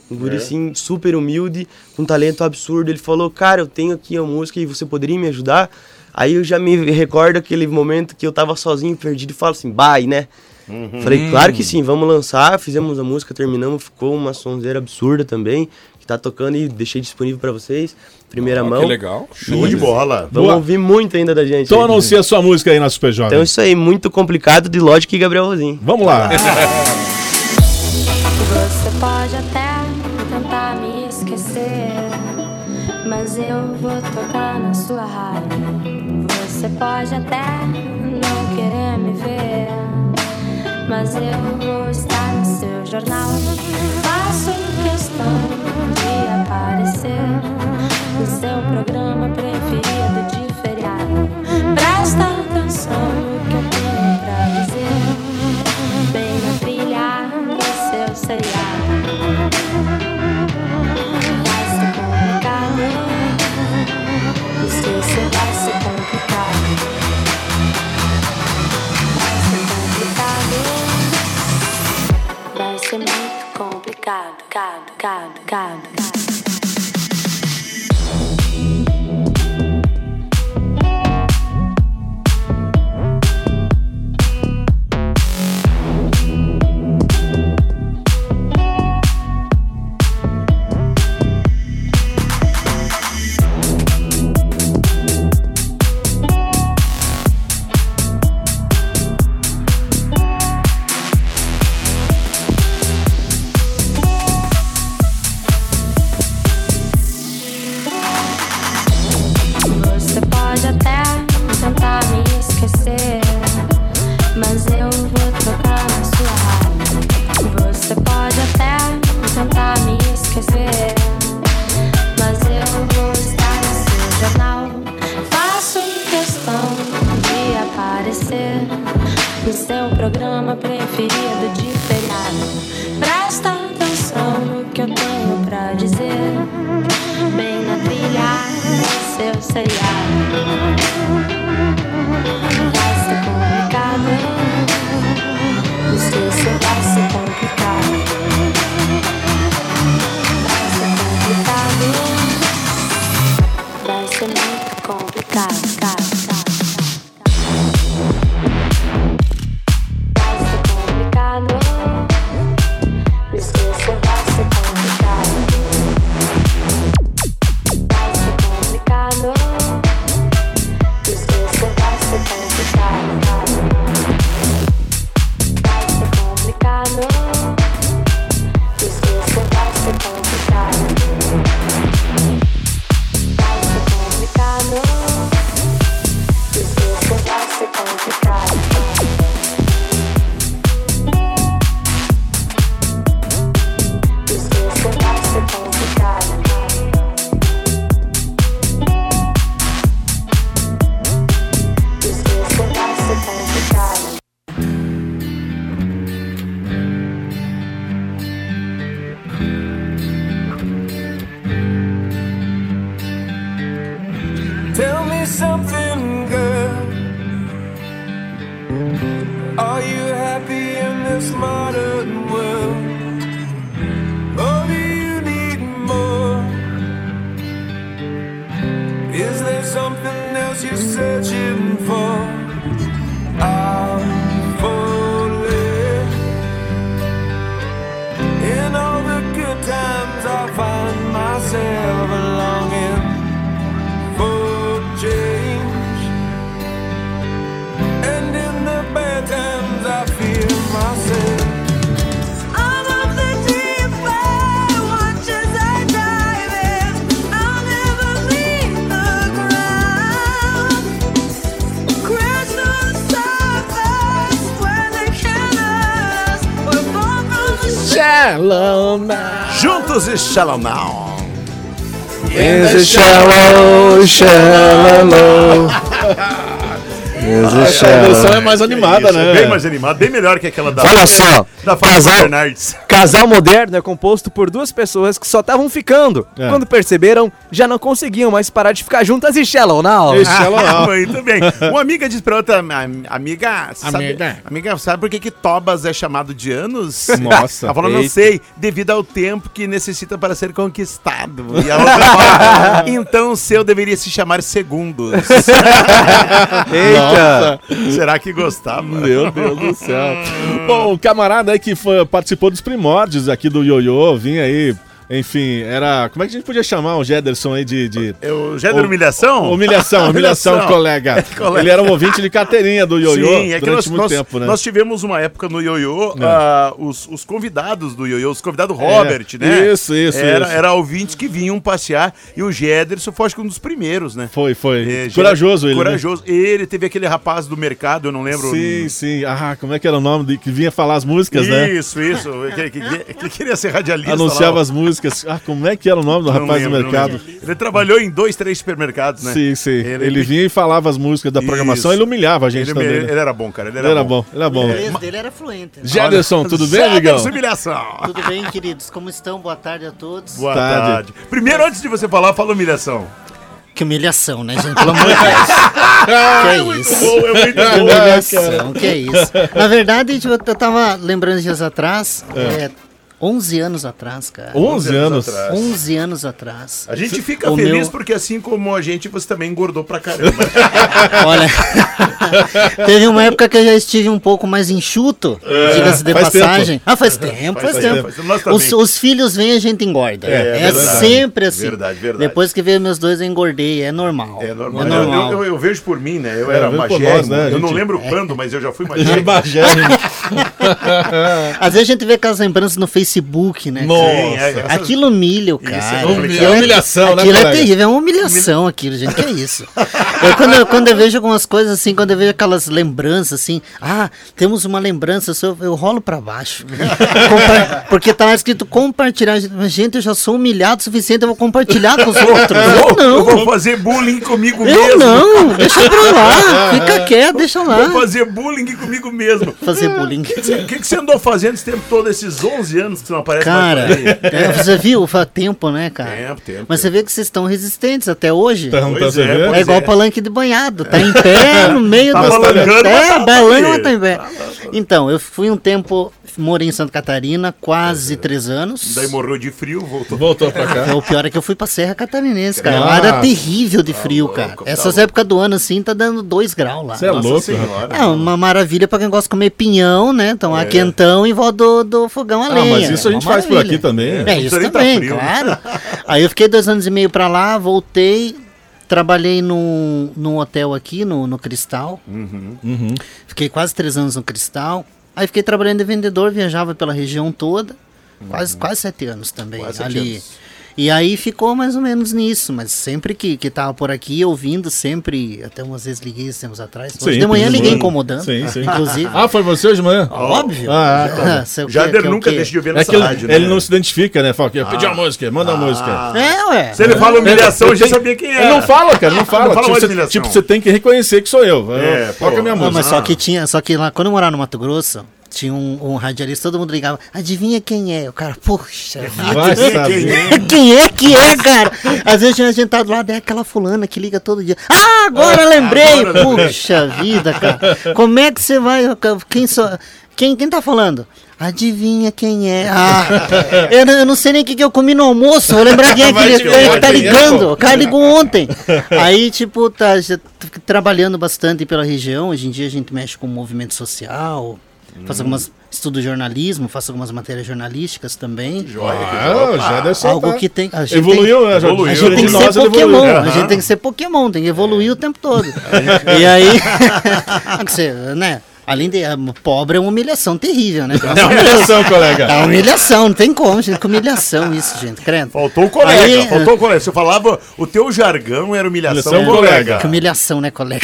Um guri,
É.
assim, super humilde, com um talento absurdo. Ele falou, cara, eu tenho aqui a música e você poderia me ajudar? Aí eu já me recordo aquele momento que eu tava sozinho, perdido, e falo assim, bye, né?
Uhum.
Falei, claro que sim, vamos lançar. Fizemos a música, terminamos, ficou uma sonzeira absurda também, que tá tocando e deixei disponível pra vocês, primeira
Ah, que
mão.
legal.
Show de bola.
Vamos
Boa.
ouvir muito ainda da gente.
Então
aí.
anuncia a sua música aí na Super Jovem.
Então isso aí, muito complicado, de Logic e Gabriel Rosim.
Vamos lá.
Você pode até tentar me esquecer, mas eu vou tocar na sua rádio. Você pode até não querer me ver, mas eu vou estar no seu jornal. Faço questão de aparecer no seu programa preferido de feriado. Presta atenção no que eu tenho pra dizer, bem na trilha do seu seriado. Vai ser complicado, esquecer vai ser complicado. Vai ser complicado, vai ser muito complicado, cado, cado, cado. Você pode até tentar me esquecer, mas eu vou tocar na sua rádio. Você pode até tentar me esquecer, mas eu vou estar no seu jornal. Faço questão de aparecer no seu programa preferido de feriado. Presta atenção no que eu tenho pra dizer, bem na trilha do seu seriado. Vai ser complicado, esquecer vai ser complicado. Vai ser complicado, vai ser muito complicado. Vai ser complicado, esquecer vai ser complicado. Vai ser complicado, esquecer vai ser complicado. Vai ser complicado, esquecer vai ser complicado. Vai ser complicado, esquecer vai ser complicado. Esquecer vai ser complicado. Esquecer vai ser complicado.
Tell me something, girl. Are you happy in this modern world? Or do you need more? Is there something else you're searching for? I'm falling. In all the good times I find myself longing for change, and in the bad times I feel myself. I'm of the deep end, watch as I dive in. I'll never leave the ground. Crash to the surface where they can't hurt us. We're far from the
Shalom now.
Juntos e Shalom Now.
Is a shallow, shallow. Is a
Essa versão é mais animada, né?
Bem mais animada, bem melhor que aquela da
Olha só,
da Fátima
casal,
Bernardes.
ca-
casal moderno é composto por duas pessoas que só estavam ficando.
É.
Quando perceberam, já não conseguiam mais parar de ficar juntas e shallow now.
E shallow now.
Muito bem. Uma amiga diz pra outra, "Am- amiga, sabe,
Amiga.
amiga, sabe por que que Tobas é chamado de anos?
Nossa.
Ela falou, não
Eita.
sei, devido ao tempo que necessita para ser conquistado. E a outra fala, então o seu deveria se chamar Segundos.
Eita!
Será que gostava?
Meu Deus do céu. Bom, o camarada aí que foi, participou dos primórdios aqui do Ioiô, vinha aí, enfim, era... Como é que a gente podia chamar o Gederson aí de... de
É o Géder Humilhação?
Humilhação, humilhação, colega.
Colega.
Ele era um ouvinte de carteirinha do Ioiô
Sim, é que
durante
nós,
muito
nós,
tempo, né?
nós tivemos uma época no Ioiô,
É.
ah, os, os convidados do Ioiô, os convidados Robert,
É,
né?
isso, isso,
era,
isso.
Era ouvintes que vinham passear e o Gederson foi acho que um dos primeiros, né?
Foi, foi.
É,
Corajoso ele, né?
Corajoso. Ele teve aquele rapaz do mercado, eu não lembro.
Sim, sim. Ah, como é que era o nome de, que vinha falar as músicas, né?
Isso, isso. Que, que, que, que queria ser radialista.
Anunciava
lá.
as músicas. Ah, como é que era o nome do
Não
rapaz
lembro,
do
não
mercado?
lembro. Ele trabalhou em dois, três supermercados, né?
Sim, sim. Ele,
Ele-
vinha e falava as músicas da programação,
Isso.
ele humilhava a gente
Ele,
também.
ele,
né?
ele era bom, cara. Ele
Ele
era,
era bom, ele era bom.
O inglês dele era fluente. né?
Gederson, tudo bem, amigão?
Gederson Humilhação.
Tudo bem, queridos? Como estão? Boa tarde a todos.
Boa
Tarde.
tarde. Primeiro, antes de você falar, fala humilhação.
Que humilhação, né, gente? Pelo amor de Deus. Que isso?
bom, é muito
Que
bom,
humilhação, que isso? Na verdade, tipo, eu tava lembrando dias atrás,
É.
é, onze anos atrás, cara.
onze anos.
atrás.
onze anos atrás.
A gente fica
O
feliz
meu-
porque assim como a gente, você também engordou pra caramba.
Olha, teve uma época que eu já estive um pouco mais enxuto,
É,
diga-se de
faz
passagem.
tempo.
Ah, faz tempo, faz,
Faz
tempo.
tempo, faz tempo. Nós também.
Os, os filhos vêm, a gente engorda.
É,
É,
é verdade.
sempre assim.
Verdade, verdade.
Depois que veio meus dois, eu engordei. É normal.
É normal.
É normal.
Eu, eu- eu vejo por mim, né? Eu
É,
era
eu vejo por
magérrimo.
nós, né? A
Eu não
gente-
lembro quando, mas eu já fui magérrimo.
Magérrimo.
Às vezes a gente vê aquelas lembranças no Facebook, né?
Nossa.
cara?
Sim, é, essas-
Aquilo humilha o
Isso é
cara.
complicado.
Aquilo
É humilhação, né,
Aquilo é
colega?
terrível, é uma humilhação aquilo, gente. Que é isso? Eu, quando, eu, quando eu vejo algumas coisas assim, quando eu vejo aquelas lembranças assim, ah, temos uma lembrança, eu, eu rolo pra baixo. Compa- Porque tá escrito compartilhar. Mas, gente, eu já sou humilhado o suficiente, eu vou compartilhar com os outros.
Eu,
Eu não.
eu vou fazer bullying comigo
Eu
mesmo.
não, deixa pra lá. Fica quieto, deixa lá.
Vou fazer bullying comigo mesmo.
Fazer bullying.
O que, que você andou fazendo esse tempo todo, esses onze anos que você não aparece
Cara,
mais por aí?
é, você viu? Faz tempo, né, cara?
Tempo, tempo,
Mas você vê que vocês estão resistentes até hoje.
Tá,
Pois
tá
é,
vendo?
pois
É igual palanque de banhado, tá em pé no meio
Tá
das
balangando, mas
É,
tá-
balanga,
tá
mas tá em pé. Então, eu fui um tempo, morei em Santa Catarina, quase três anos.
Daí morreu de frio, voltou.
Voltou pra cá.
É, o pior é que eu fui pra Serra Catarinense, cara.
Ah.
Lá era terrível de frio,
louco,
cara.
tá
Essas
louco.
épocas do ano, assim, tá dando dois graus lá.
Você é
Nossa
louco,
Senhora.
rapaz.
É uma maravilha pra quem gosta de comer pinhão, né? Então,
É.
lá quentão em volta do, do fogão a
Ah,
lenha.
mas isso a
É
gente
uma
faz por
maravilha.
aqui também.
É,
Não
isso
precisa nem tá
também,
frio, né?
claro. Aí eu fiquei dois anos e meio pra lá, voltei, trabalhei num, num hotel aqui, no, no Cristal.
Uhum.
Fiquei quase três anos no Cristal. Aí fiquei trabalhando de vendedor, viajava pela região toda. Quase, quase sete anos também,
Quase sete
ali.
anos.
E aí ficou mais ou menos nisso, mas sempre que, que tava por aqui, ouvindo, sempre, até umas vezes liguei esses tempos atrás. Hoje
Sim,
de manhã
sim.
liguei incomodando,
Sim, sim.
inclusive.
Ah, foi você hoje de manhã?
Óbvio.
Ah, tá.
Sei o quê,
Jader
que é o
nunca
quê?
deixa de ouvir
É
nessa
que ele,
rádio, né?
ele não se identifica, né? Fala que pediu uma música, manda uma música.
É, ué.
Se ele fala humilhação,
Ele
eu já
tem-
sabia quem era.
Ele não fala, cara, não fala.
Não fala
tipo,
mais
você,
humilhação.
tipo, você tem que reconhecer que sou eu.
É,
Toca
pô.
a minha
Não,
música.
mas só que tinha, só que lá, quando eu morava no Mato Grosso, tinha um, um radialista, todo mundo ligava, adivinha quem é? O cara, puxa vida.
Vai saber.
Quem é que é, cara? Às vezes tinha a gente tá do lado, é aquela fulana que liga todo dia. Ah, agora lembrei!
agora lembrei.
Puxa vida, cara. Como é que você vai... Quem, só, quem, quem tá falando? Adivinha quem é? Ah, eu, não- eu não sei nem o que, que eu comi no almoço. Vou lembrar quem é que,
Vai
ele-
te
quem é que
ver,
tá
quem é,
ligando.
pô.
O cara ligou ontem. Aí, tipo, tá já t- trabalhando bastante pela região. Hoje em dia a gente mexe com movimento social, faz algumas estudo jornalismo, faço algumas matérias jornalísticas também.
Ah, o Jaderson
Algo
tá-
que tem. A gente
Evoluiu,
tem,
né?
Evoluiu.
A gente tem que
Nós
ser
ele
Pokémon.
evoluiu.
A gente tem que ser Pokémon, tem que evoluir o tempo todo. E aí, você, né? Além de ah, pobre é uma humilhação terrível, né?
É uma humilhação, colega.
É uma humilhação, não tem como, gente. Que humilhação isso, gente, credo.
Faltou o colega,
Aí,
faltou o colega. Você falava, o teu jargão era humilhação,
Humilhação,
colega.
Que humilhação, né, colega?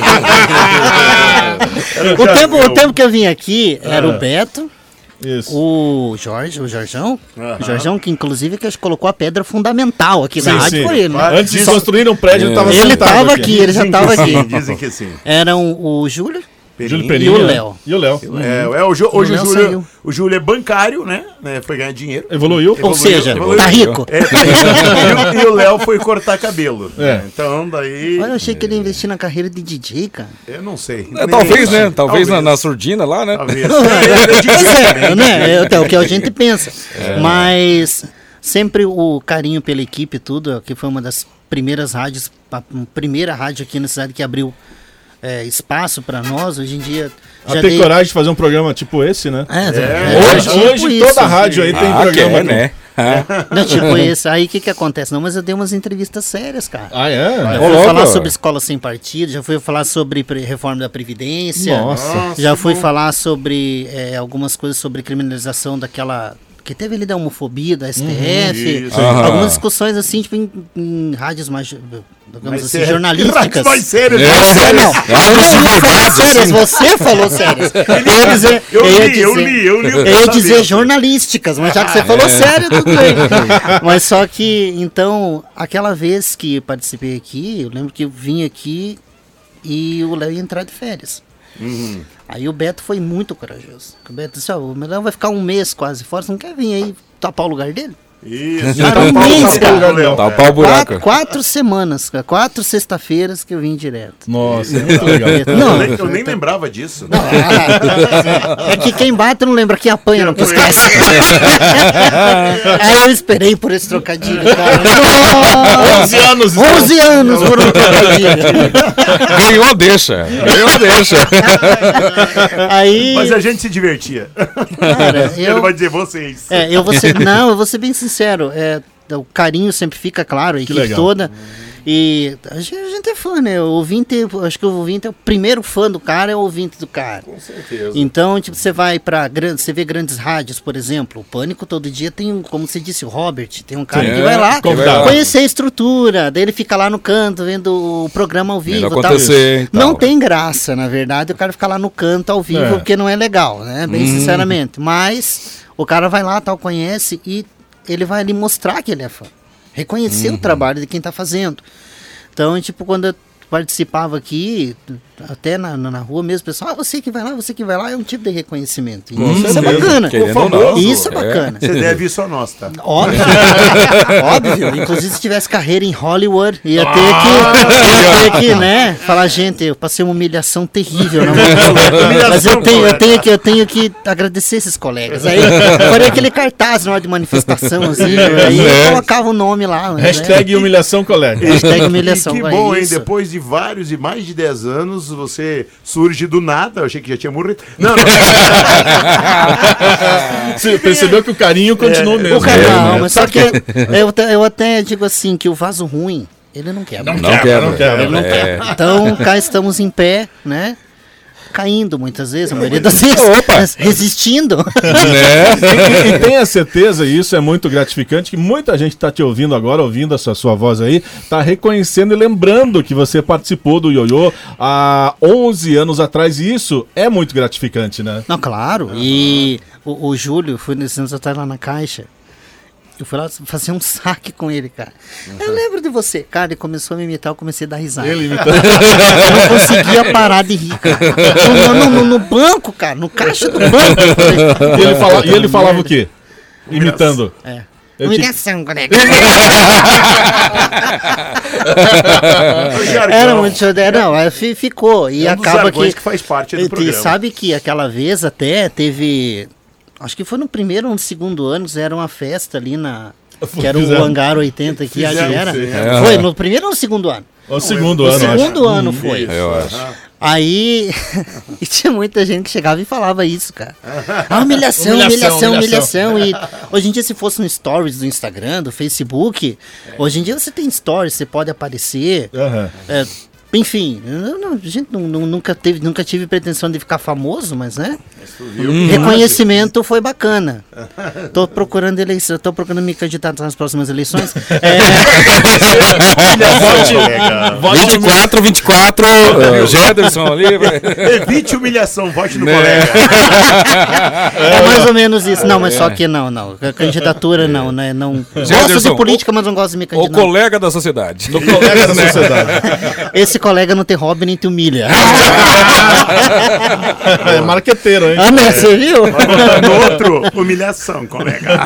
Era
o, tempo,
jargão.
o tempo que eu vim aqui era
Ah.
o Beto,
Isso.
o Jorge, o Jorjão.
Aham.
O Jorjão, que inclusive que acho que colocou a pedra fundamental aqui na
Sim,
rádio,
sim.
foi ele, né?
Antes de construir um prédio, ele estava
Ele
sentado
tava aqui, ele já
Dizem
tava
que
aqui.
sim, dizem que sim.
Eram o Júlio,
Perini.
Júlio
E o Léo.
E o Léo.
É, é, o Ju- hoje o,
Léo
Júlio,
saiu.
o Júlio é bancário, né? né? Foi ganhar dinheiro.
Evoluiu?
Ou seja, tá rico.
É, e, o- e o Léo foi cortar cabelo.
É.
né? Então, daí.
Olha, eu achei que ele ia investir na carreira de D J, cara.
Eu não sei.
É, talvez, né? Talvez, na, na surdina lá, né?
Talvez.
Pois é, né? É até o que a gente pensa. Mas sempre o carinho pela equipe e tudo, que foi uma das primeiras rádios, a primeira rádio aqui na cidade que abriu é, espaço pra nós. Hoje em dia.
A
já
ter
dei-
coragem de fazer um programa tipo esse, né?
É,
É, hoje
tipo
hoje
isso.
toda a rádio aí tem
Ah,
programa.
quer, né?
Não, tipo esse. Aí o que que acontece? Não, mas eu dei umas entrevistas sérias, cara.
Ah, é?
Já
Ô,
fui
louco.
falar sobre escola sem partido, já fui falar sobre pre- reforma da Previdência.
Nossa.
Já
Que
fui
bom.
falar sobre é, algumas coisas sobre criminalização daquela. Que teve ali da homofobia, da S T F.
Uhum, isso.
Algumas
Aham.
discussões assim, tipo, em, em rádios mais. Digamos
Mais
assim,
sérias.
jornalísticas.
Rádios mais sérias,
É,
mais sérias.
não.
Rádios
Eu
de
não ia falar
verdade,
sérias,
assim.
você falou sérias. Eu ia dizer.
Eu
ia
li, eu
dizer-
li, eu li o
Eu ia dizer
pensamento.
jornalísticas, mas já que você
Ah,
falou
é.
sério, tudo bem. Mas só que, então, aquela vez que eu participei aqui, eu lembro que eu vim aqui e o Léo ia entrar de férias.
Uhum.
Aí o Beto foi muito corajoso. O Beto disse, ó, o Léo vai ficar um mês quase fora, você não quer vir aí tapar o lugar dele?
Isso.
Cara, um
Tapar o-
mês,
tapar o
cara.
Léo.
Tapar o buraco.
Quatro, quatro semanas, cara, quatro sexta-feiras que eu vim direto.
Nossa, é muito legal.
Não,
eu, nem, eu nem lembrava disso.
é que quem bate não lembra, quem apanha não esquece. Aí eu esperei por esse trocadilho, cara.
onze anos.
onze anos por um trocadilho.
Ganhou, deixa. Ganhou, deixa.
Aí,
Mas a gente se divertia.
cara,
Ele
eu,
vai dizer vocês.
é, eu vou ser, não, eu vou ser bem sincero, é, o carinho sempre fica claro, a equipe
legal.
toda. E a gente, a gente é fã, né? O ouvinte, acho que o ouvinte é o primeiro fã do cara, é o ouvinte do cara.
Com certeza.
Então, tipo, você vai pra grandes, você vê grandes rádios, por exemplo, o Pânico todo dia tem, um, como você disse, o Robert, tem um cara
Sim,
que vai lá
que vai lá.
conhecer a estrutura, daí ele fica lá no canto vendo o programa ao vivo.
Vendo
Tal.
acontecer e tal.
Não tem graça, na verdade, o cara ficar lá no canto ao vivo,
É.
porque não é legal, né? Bem
Hum.
sinceramente. Mas o cara vai lá, tal, conhece e ele vai ali mostrar que ele é fã. Reconhecer
Uhum.
o trabalho de quem tá fazendo. Então, tipo, quando eu participava aqui, até na, na, na rua mesmo, o pessoal, ah, você que vai lá, você que vai lá, é um tipo de reconhecimento. E
Com
isso é
certeza.
bacana.
Querendo ou não,
Isso é
é.
bacana.
Você deve isso a nós, tá?
Óbvio. Óbvio. Inclusive, se tivesse carreira em Hollywood, ia ter que, ia ter que, né? Falar, gente, eu passei uma humilhação terrível na mão. Mas eu tenho, eu, tenho que, eu tenho que agradecer esses colegas. Aí, faria aquele cartaz na hora de manifestação, assim, aí eu colocava o nome lá. né?
Hashtag humilhação, colega.
Hashtag humilhação.
E que
vai,
bom, hein?
isso.
Depois de vários e mais de dez anos, você surge do nada. Eu achei que já tinha morrido. Não, não.
Você percebeu que o carinho continua
É,
mesmo.
O cara,
É,
não,
né?
mas só que eu, te- eu até digo assim, que o vaso ruim, ele não quebra.
Não quebra,
não quebra.
Ele não
É.
quebra. Então, cá estamos em pé, né? Caindo muitas vezes, a maioria das vezes, mas resistindo.
E, e tenha certeza, e isso é muito gratificante, que muita gente está te ouvindo agora, ouvindo essa sua voz aí, tá reconhecendo e lembrando que você participou do Ioiô há onze anos atrás, e isso é muito gratificante, né?
Não, claro. E o, o Júlio, fui nesses anos atrás lá na Caixa. Eu fui lá fazer um saque com ele, cara. Eu lembro de você. Cara, ele começou a me imitar, eu comecei a dar risada.
Ele imitando.
Eu não conseguia parar de rir, cara. No, no- no- no banco, cara, no caixa do banco. Eu falei,
E ele, fala- e ele
"Puta
falava
merda."
o quê? Imitando.
É.
Eu te-
Humilhação, colega. Era muito show. de- Não, aí fi- ficou. E
É um dos
acaba
jargões
que.
que faz parte do
e, e
programa.
sabe que aquela vez até teve. Acho que foi no primeiro ou no segundo ano, era uma festa ali na. Que era o
Fizeram.
Hangar oitenta aqui, acho que
Fizeram,
era.
sim.
É.
Foi no primeiro ou no segundo ano?
O segundo
No
ano, eu acho.
segundo ano foi.
Eu acho.
Aí, e tinha muita gente que chegava e falava isso, cara. Ah, humilhação,
Humilhação,
humilhação, humilhação, E hoje em dia, se fosse no stories do Instagram, do Facebook, hoje em dia você tem stories, você pode aparecer.
Aham.
É, enfim, eu não- a gente não- não- nunca, teve, nunca tive pretensão de ficar famoso, mas né? Reconhecimento foi bacana. Tô procurando eleição, tô procurando me candidatar nas próximas eleições. É,
Vote
vinte e quatro, vinte e quatro, uh, Gederson ali. vai.
Evite humilhação, vote no
Né?
colega.
é mais ou menos isso. Não, mas só que não, não. A candidatura não, né? Não. Gosto
Jefferson,
de política, mas não gosto de me
O
candidatar.
colega da sociedade.
Do colega da sociedade.
Esse esse colega não tem hobby nem te humilha.
É marqueteiro, hein?
Ah, né? Você viu?
No outro, humilhação, colega.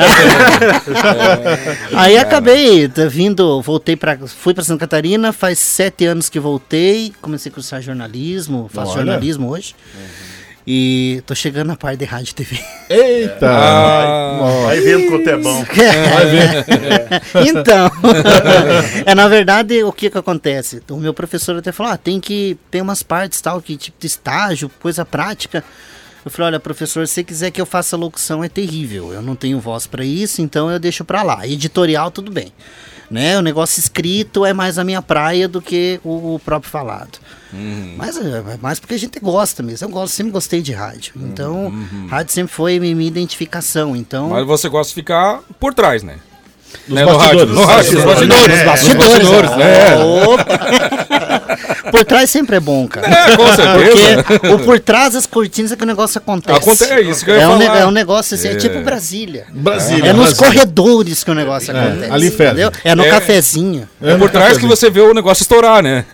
Aí acabei tá, vindo, voltei para, fui para Santa Catarina, faz sete anos que voltei, comecei a cursar jornalismo, faço
Olha.
jornalismo hoje. E tô chegando na parte de rádio e T V.
Eita!
Ah, vai vendo quanto é bom.
Vai ver.
Então, é na verdade o que que acontece? O meu professor até falou, ah, tem que tem umas partes tal que tipo de estágio, coisa prática. Eu falei, olha, professor, se você quiser que eu faça locução é terrível, eu não tenho voz para isso, então eu deixo para lá. Editorial tudo bem, né? O negócio escrito é mais a minha praia do que o, o próprio falado. Uhum. Mas é mais porque a gente gosta mesmo. Eu gosto, sempre gostei de rádio. Então,
Uhum.
rádio sempre foi minha, minha identificação. Então,
Mas você gosta de ficar por trás, né?
Dos
Né, no rádio,
bastidores.
no rádio, nos bastidores.
É,
Nos
bastidores,
bastidores,
ah,
né?
opa. Por trás sempre é bom, cara.
É, com certeza.
Porque o por trás das cortinas é que o negócio acontece.
Acontece, é isso que eu ia
é um, ne-
falar.
é um negócio assim, é,
É.
tipo Brasília.
Brasília,
É nos
Brasília.
corredores que o negócio
É,
acontece.
ali ferve.
Entendeu? É no
É.
cafezinho.
É por trás que você vê o negócio estourar, né?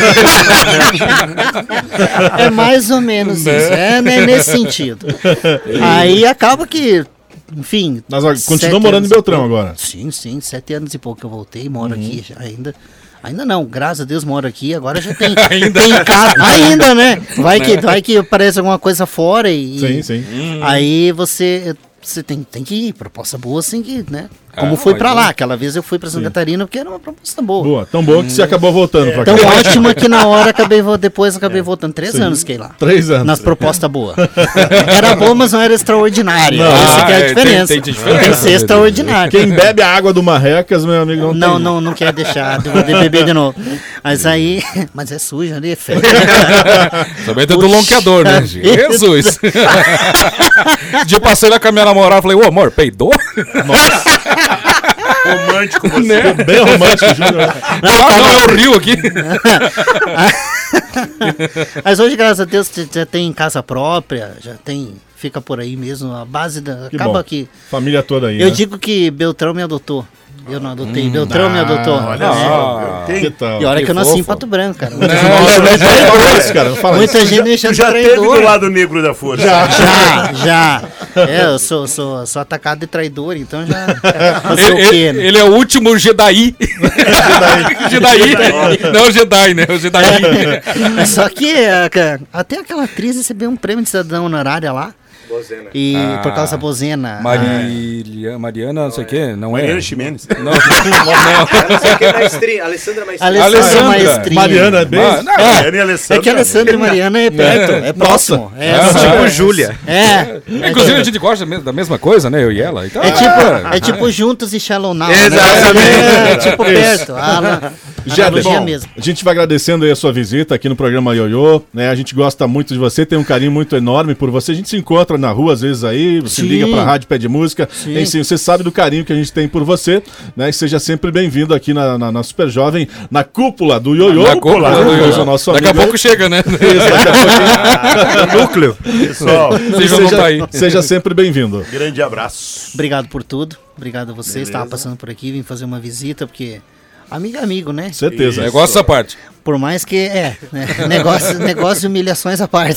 É mais ou menos
Né?
isso. É né, nesse sentido. Aí acaba que, enfim.
Mas ó, continua
sete
morando
anos
em
e
Beltrão
pouco.
agora.
Sim, sim. Sete anos e pouco que eu voltei, moro aqui já ainda. Ainda não, graças a Deus moro aqui, agora já tem,
Ainda.
tem casa. Ainda, né? Vai
Né?
que, vai que aparece alguma coisa fora e.
Sim, sim.
Hum.
Aí você. Você tem, tem que ir, proposta boa, você tem que ir, né? Como
Ah,
fui
mas
pra
é.
lá, aquela vez eu fui pra Santa
Sim.
Catarina porque era uma proposta boa.
Boa, tão boa que você acabou voltando pra cá.
Tão ótimo que na hora acabei vo- depois acabei voltando. Três
Sim.
anos fiquei lá.
Três anos.
Nas propostas boas. Era bom, mas não era extraordinário.
Não.
Essa que é a
Ah, é,
diferença.
tem- tem diferença,
Tem que ser
né?
extraordinário.
Quem bebe a água do Marrecas, meu amigo, não,
Não,
tem.
não, não quer deixar de de beber de novo. Mas aí. Mas é sujo ali, é feio.
Somente do lonqueador, né?
Puxa
Jesus! Dia passei lá com a minha namorada, falei, ô amor, peidou?
Romântico você.
Né?
Bem romântico, Júnior.
Ah, não, é o rio aqui.
Mas hoje, graças a Deus, já- já tem casa própria, já tem. Fica por aí mesmo. A base da.
Que
acaba
bom.
aqui.
Família toda aí,
Eu
né?
digo que Beltrão me adotou. Eu não adotei. Beltrão me adotou.
Olha
É.
só.
Que
Tem,
tal?
E olha
que
que eu nasci
fofo.
em Pato Branco, cara.
Nossa, não é traidor, cara. Fala
Muita
isso.
gente me
tu
chama de
já teve
traidor.
do lado negro da força.
Já, já. É, eu sou, sou, sou atacado de traidor, então já. Fazer o
Ele,
quê,
ele-
né?
ele é o último Jedi. Jedi. Não o Jedi, né? O Jedi.
É só que é, ca- até aquela atriz recebeu um prêmio de cidadão honorária lá.
Bozena.
E
Ah.
por causa da Bozena.
Marília, Mariana, não sei o quê, não é?
Mariana Ximenes.
Não, não, não.
Não sei o que é maestria. Alessandra
a
Maestria.
Alessandra,
Alessandra.
Maestrinha.
Mariana, é bem.
Ah, não,
Mariana e Alessandra.
É que a Alessandra e Mariana é perto, é próximo. É,
Ah,
tipo
é.
Júlia. É.
Inclusive a gente gosta mesmo- da mesma coisa, né? Eu e ela. Então,
É tipo,
ah,
é tipo Juntos e Shallow Now.
Exatamente.
Né? É tipo
Isso.
perto. Ah,
Jeder,
analogia
bom,
mesmo.
a gente vai agradecendo aí a sua visita aqui no programa Ioiô, né? A gente gosta muito de você, tem um carinho muito enorme por você. A gente se encontra na rua às vezes aí, você
Sim.
liga pra rádio, pede música.
Sim.
Enfim, você sabe do carinho que a gente tem por você, né? E seja sempre bem-vindo aqui na, na, na Super Jovem, na cúpula do Ioiô.
Na cúpula do Ioiô.
Hoje é o nosso
Daqui a
amigo
pouco chega, né?
Isso, daqui a pouquinho.
Núcleo. Pessoal,
Vocês vão estar aí.
seja sempre bem-vindo.
grande abraço.
Obrigado por tudo. Obrigado a vocês.
Beleza.
Estava passando por aqui, vim fazer uma visita, porque amigo é amigo, né?
Certeza.
Eu gosto dessa parte.
Por mais que, é, né? negócio, negócio de humilhação à parte.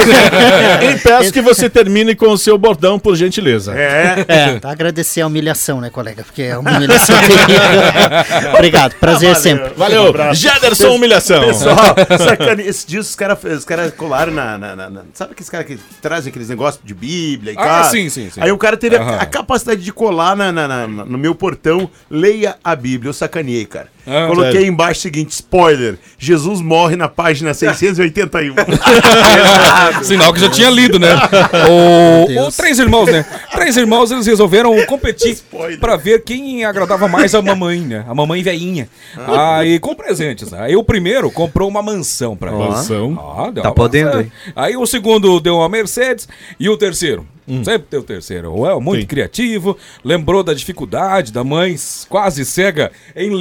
E peço que você termine com o seu bordão, por gentileza.
É.
É, tá, agradecer a humilhação, né, colega? Porque é uma humilhação terrível. Obrigado, prazer
Valeu.
sempre.
Valeu,
Um abraço.
Jederson Humilhação.
Pessoal, sacane... esses dias os caras os cara colaram na, na, na- na- Sabe aqueles caras que trazem aqueles negócios de Bíblia e
Ah,
cara?
sim, sim, sim.
Aí o cara teve a,
Aham.
a capacidade de colar na, na- na- no meu portão, leia a Bíblia. Eu sacaneei, cara.
Ah,
Coloquei
sério?
embaixo o seguinte, spoiler, Jesus morre na página seiscentos e oitenta e um.
Sinal que já tinha lido, né? O, o Três Irmãos, né? Três Irmãos, eles resolveram competir pra ver quem agradava mais a mamãe, né? A mamãe velhinha. Aí com presentes, né? Aí o primeiro comprou uma mansão pra ela.
Mansão.
Ah, deu
Tá
uma
podendo,
mansão.
hein?
Aí o segundo deu uma Mercedes e o terceiro. Sempre tem o terceiro. Ué, muito
Sim.
criativo, lembrou da dificuldade da mãe quase cega em ler.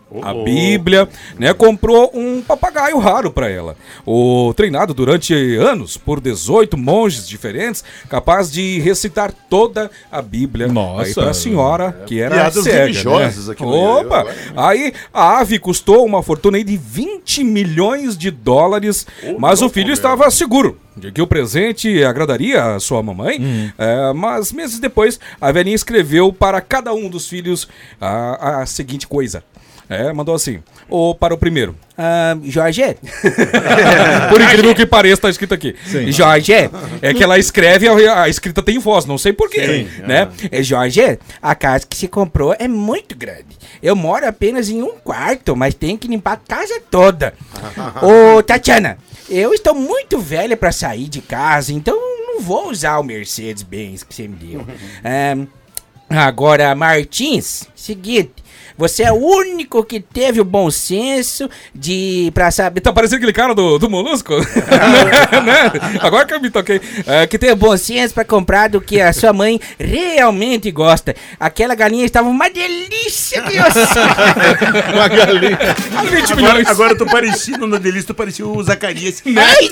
a Bíblia, né? Comprou um papagaio raro para ela. O treinado durante anos por dezoito monges diferentes, capaz de recitar toda a Bíblia.
Nossa.
Aí para a senhora que era
Piadas
cega,
religiosas
né?
aqui no
Opa!
Rio,
Aí a ave custou uma fortuna aí de vinte milhões de dólares, mas o filho estava seguro de que o presente agradaria a sua mamãe.
Hum.
É, mas meses depois, a velhinha escreveu para cada um dos filhos a, a seguinte coisa. É, mandou assim. Ou para o primeiro. Ah, Jorge. Por incrível que pareça, está escrito aqui.
Sim.
Jorge. É que ela escreve, a, a escrita tem voz, não sei porquê.
Sim.
Né? É, Jorge, a casa que se comprou é muito grande. Eu moro apenas em um quarto, mas tenho que limpar a casa toda. Ô, Tatiana, eu estou muito velha para sair de casa, então não vou usar o Mercedes-Benz que você me deu. Ah, agora, Martins, seguinte. Você é o único que teve o bom senso de... pra saber... Tá parecendo aquele cara do, do Molusco? Né? Agora que eu me toquei. É, que tem o bom senso pra comprar do que a sua mãe realmente gosta. Aquela galinha estava uma delícia de osso.
Uma galinha.
Agora, agora eu tô parecido na delícia, tô parecido o Zacarias.
Ai,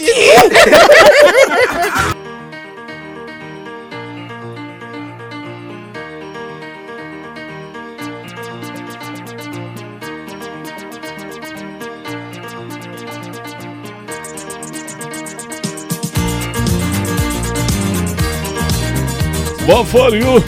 Bom for you.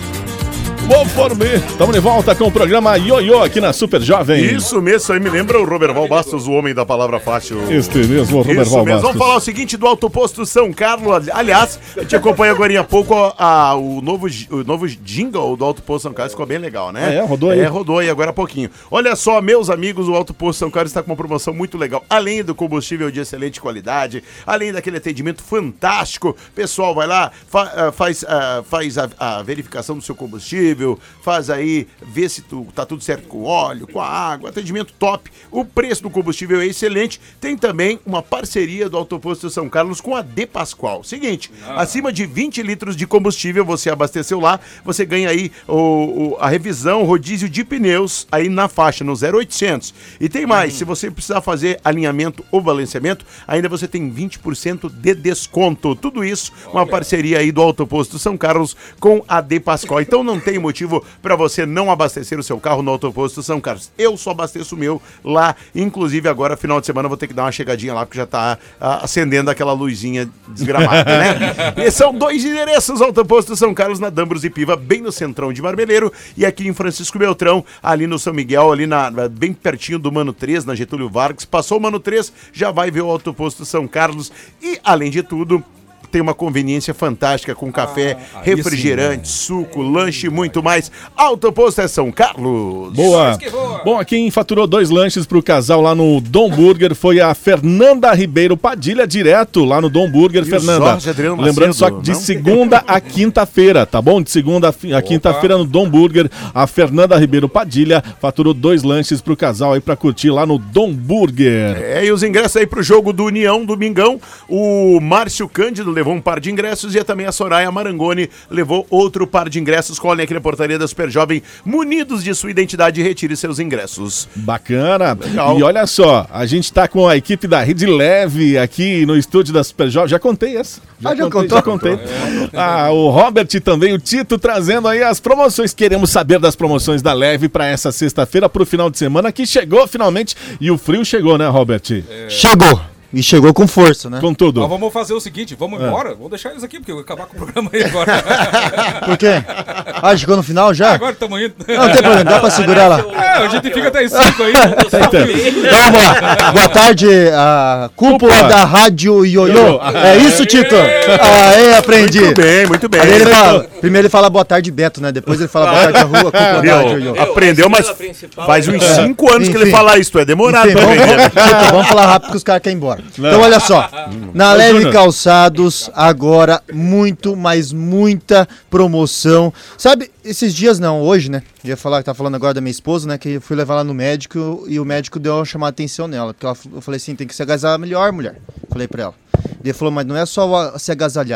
Bom for me. Estamos de volta com o programa Ioiô aqui na Super Jovem.
Isso mesmo, isso aí me lembra o Roberval Bastos, o homem da palavra fácil.
Este mesmo, o Roberval
Isso mesmo.
Bastos.
Vamos falar o seguinte do Alto Posto São Carlos. Aliás, a gente acompanha agora há pouco a, a, o, novo, o novo jingle do Alto Posto São Carlos, ficou bem legal, né?
Ah, é? Rodou aí?
É, rodou aí agora há pouquinho. Olha só, meus amigos, o Alto Posto São Carlos está com uma promoção muito legal. Além do combustível de excelente qualidade, além daquele atendimento fantástico, pessoal vai lá, fa, faz, uh, faz a, a verificação do seu combustível, faz aí, vê se tu, tá tudo certo com o óleo, com a água, atendimento top. O preço do combustível é excelente. Tem também uma parceria do Autoposto São Carlos com a De Pascoal. Seguinte, ah. acima de vinte litros de combustível você abasteceu lá, você ganha aí o, o, a revisão, rodízio de pneus aí na faixa, no zero oitocentos. E tem mais, hum. se você precisar fazer alinhamento ou balanceamento, ainda você tem vinte por cento de desconto. Tudo isso, Olha. uma parceria aí do Autoposto São Carlos com a De Pascoal. Então não tem motivo para você não abastecer o seu carro no Autoposto São Carlos. Eu só abasteço o meu lá, inclusive agora, final de semana, vou ter que dar uma chegadinha lá, porque já tá a, acendendo aquela luzinha desgramada, né? E são dois endereços, Autoposto São Carlos, na Dambros e Piva, bem no centrão de Marmeleiro, e aqui em Francisco Beltrão, ali no São Miguel, ali na, bem pertinho do Mano três, na Getúlio Vargas. Passou o Mano três, já vai ver o Autoposto São Carlos, e além de tudo, tem uma conveniência fantástica com café, ah, refrigerante, sim, né? suco, lanche e muito mais. Autoposto é São Carlos.
Boa. Bom, quem faturou dois lanches pro casal lá no Dom Burger foi a Fernanda Ribeiro Padilha, direto lá no Dom Burger. E Fernanda, lembrando só que de não? segunda a quinta-feira, tá bom? De segunda a quinta-feira no Dom Burger, a Fernanda Ribeiro Padilha faturou dois lanches pro casal aí pra curtir lá no Dom Burger.
É, e os ingressos aí pro jogo do União, domingão, o Márcio Cândido levou um par de ingressos e também a Soraya Marangoni levou outro par de ingressos. Colhem aqui na portaria da Super Jovem, munidos de sua identidade, e retire seus ingressos.
Bacana. Legal. E olha só, a gente tá com a equipe da Rede Leve aqui no estúdio da Super Jovem. Já contei essa. Já ah, já contei, contou? Já contei. É. Ah, o Robert também, o Tito, trazendo aí as promoções. Queremos saber das promoções da Leve para essa sexta-feira, pro final de semana, que chegou finalmente. E o frio chegou, né, Robert?
É... Chegou. E chegou com força, né?
Com tudo.
Mas vamos fazer o seguinte, vamos é. embora, vamos deixar eles aqui, porque eu vou acabar com o programa aí agora.
Por quê? Ah, chegou no final já?
Ah, agora estamos indo.
Não, não tem problema, dá pra segurar lá.
É, a gente fica até cinco aí.
Então vamos lá. Boa tarde, a cúpula Opa. da Rádio Ioiô. É isso, Tito? Aê, aprendi.
Muito bem, muito bem.
Ele fala, primeiro ele fala boa tarde, Beto, né? Depois ele fala boa tarde, a rua, cúpula da Rádio Ioiô.
Aprendeu, mas faz uns cinco anos que ele fala isso, é demorado.
Enfim, vamos, vamos, vamos falar rápido que os caras querem ir embora. Não. Então olha só. Na Leve Calçados, agora muito, mas muita promoção. Sabe, esses dias não, hoje, né? Eu ia falar, tá falando agora da minha esposa, né? Que eu fui levar ela no médico e o médico deu uma chamada de atenção nela. Porque ela, eu falei assim, tem que se agasalhar melhor, mulher. Falei pra ela. Ele falou, mas não é só se agasalhar.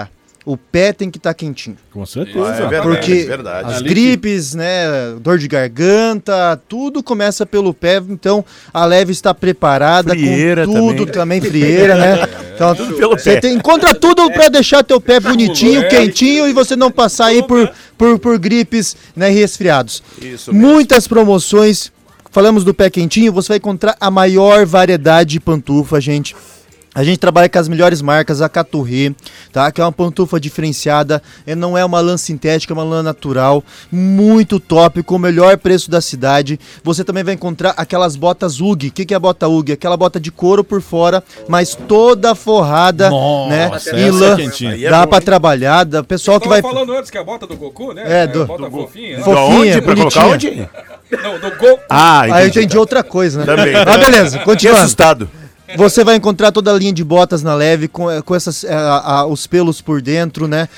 o pé tem que estar quentinho.
Com certeza.
É verdade,
Porque
é verdade.
as
Ali
gripes, né, dor de garganta, tudo começa pelo pé, então a Leve está preparada
Frieira
com tudo
também.
também, frieira, né? Então,
tudo pelo
você
pé.
tem, encontra tudo para deixar teu pé bonitinho, quentinho e você não passar aí por, por, por gripes, né, e resfriados.
Isso mesmo.
Muitas promoções. Falamos do pé quentinho, você vai encontrar a maior variedade de pantufa, gente. A gente trabalha com as melhores marcas, a Caturré, tá? Que é uma pantufa diferenciada, e não é uma lã sintética, é uma lã natural, muito top, com o melhor preço da cidade. Você também vai encontrar aquelas botas U G. O que, que é a bota U G? Aquela bota de couro por fora, mas toda forrada,
Nossa,
né?
essa
Em lã,
é quentinha.
dá pra trabalhar, dá, pessoal que vai...
falando antes que a bota do Goku, né?
É, do-
A bota
do Goku.
fofinha. né?
Fofinha,
Pra colocar
bonitinha.
onde?
Não, do Goku.
Ah,
Aí eu entendi outra coisa, né?
Também.
Mas beleza,
Que
continuando.
assustado.
Você vai encontrar toda a linha de botas na Leve, com, com essas, eh, a- a- os pelos por dentro, né?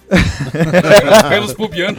Pelos pubianos.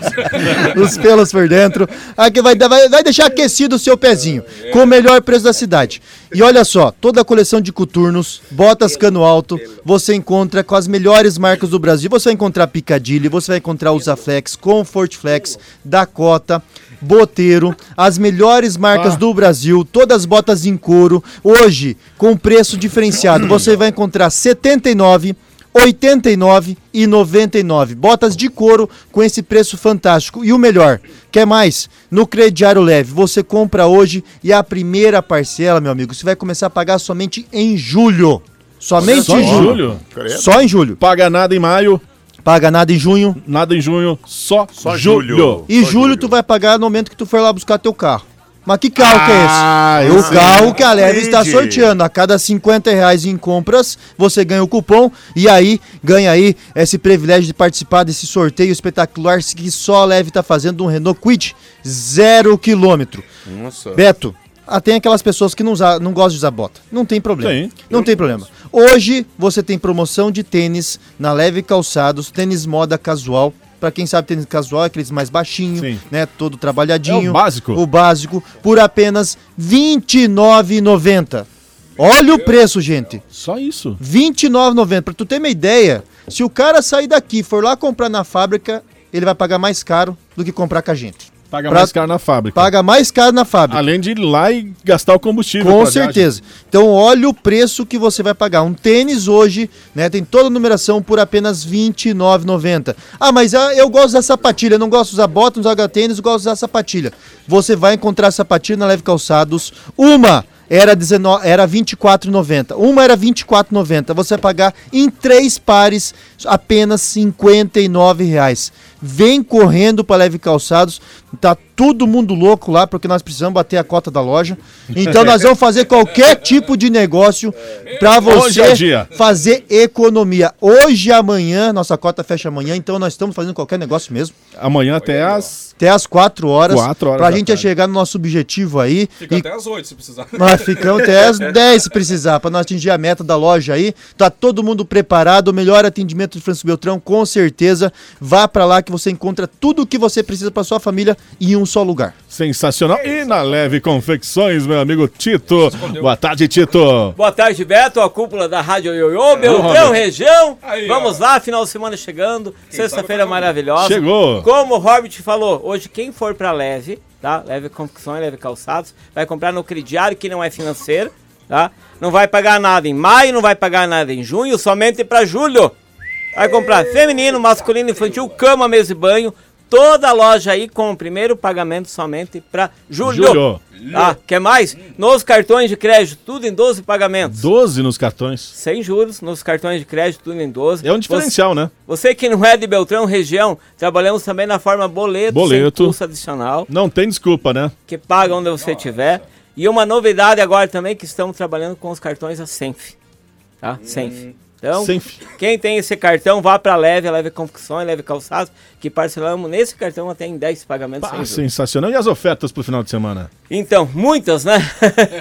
Os pelos por dentro. Aqui vai, vai, vai deixar aquecido o seu pezinho, com o melhor preço da cidade. E olha só, toda a coleção de coturnos, botas cano alto, você encontra com as melhores marcas do Brasil. Você vai encontrar Piccadilly, você vai encontrar Usaflex, Comfort Flex, Dakota, Boteiro, as melhores marcas
Ah.
do Brasil, todas as botas em couro, hoje com preço diferenciado. Você vai encontrar setenta e nove, oitenta e nove e noventa e nove. Botas de couro com esse preço fantástico. E o melhor, quer mais? No crediário leve, você compra hoje e a primeira parcela, meu amigo, você vai começar a pagar somente em julho. Somente
Só
em
em
julho.
julho?
Só em julho.
Paga nada em maio,
Paga nada em junho.
nada em junho, só,
Só
julho.
julho.
E julho tu vai pagar no momento que tu for lá buscar teu carro. Mas que carro que é
Ah,
esse? O
esse
carro que a Leve está
Entendi.
sorteando. A cada cinquenta reais em compras, você ganha o cupom e aí ganha aí esse privilégio de participar desse sorteio espetacular que só a Leve está fazendo um Renault Kwid zero quilômetro.
Nossa.
Beto, ah, tem aquelas pessoas que não, usa- não gostam de usar bota. Não tem problema.
Tem.
Não tem problema. Hoje você tem promoção de tênis na Leve Calçados, tênis moda casual. Pra quem sabe, tênis casual é aqueles mais baixinho,
Sim.
né? Todo trabalhadinho.
É o básico.
O básico, por apenas vinte e nove reais e noventa centavos. Olha o preço, gente.
Só isso.
vinte e nove reais e noventa centavos. Pra tu ter uma ideia, se o cara sair daqui e for lá comprar na fábrica, ele vai pagar mais caro do que comprar com a gente.
Paga
Pra-
mais caro na fábrica.
Paga mais caro na fábrica.
Além de ir lá e gastar o combustível.
Com
pra viagem.
certeza. Então, olha o preço que você vai pagar. Um tênis hoje, né? Tem toda a numeração por apenas vinte e nove reais e noventa centavos. Ah, mas ah, eu gosto da sapatilha. Eu não gosto de usar bota, não usar tênis, eu gosto de usar sapatilha. Você vai encontrar sapatilha na Leve Calçados. Uma era, dezenove, era vinte e quatro reais e noventa centavos. Uma era vinte e quatro reais e noventa centavos. Você vai pagar em três pares apenas cinquenta e nove reais. Vem correndo para Leve Calçados. Tá todo mundo louco lá, porque nós precisamos bater a cota da loja. Então nós vamos fazer qualquer tipo de negócio para
Hoje é
você
dia.
fazer economia. Hoje e amanhã, nossa cota fecha amanhã, então nós estamos fazendo qualquer negócio mesmo.
Amanhã até as...
Até às quatro horas.
Quatro horas
pra
da
gente
tarde.
chegar no nosso objetivo aí.
Fica
E
até as oito se precisar.
nós ficamos até às dez se precisar, para nós atingir a meta da loja aí. Tá todo mundo preparado, o melhor atendimento de Franço Beltrão, com certeza. Vá para lá que você encontra tudo o que você precisa para sua família em um só lugar.
Sensacional. E na Leve Confecções, meu amigo Tito. Boa tarde, Tito.
Boa tarde, Beto, a cúpula da Rádio Ioiô, Beltrão,
Robert.
região.
Aí,
Vamos lá, final de semana chegando, sexta-feira maravilhosa.
Chegou.
Como o Robert falou, hoje quem for pra Leve, tá? Leve Confecções, Leve Calçados, vai comprar no crediário que não é financeiro, tá? Não vai pagar nada em maio, não vai pagar nada em junho, somente pra julho. Vai comprar feminino, masculino, infantil, cama, mesa e banho. Toda a loja aí com o primeiro pagamento somente pra julho.
Julho.
Tá? Quer mais? Nos cartões de crédito, tudo em doze pagamentos.
doze nos cartões.
Sem juros, nos cartões de crédito, tudo em doze.
É um diferencial, né?
Você que não é de Beltrão, região, trabalhamos também na forma boleto,
Boleto.
sem custo adicional,
Não tem desculpa, né?
que paga onde você estiver. E uma novidade agora também, que estamos trabalhando com os cartões a Senf. Tá? Senf. Então,
Senf.
quem tem esse cartão, vá pra Leve, Leve Confecções, Leve Calçados, que parcelamos nesse cartão até em dez pagamentos
Pá,
sem juros.
sensacional. E as ofertas pro final de semana?
Então, muitas, né?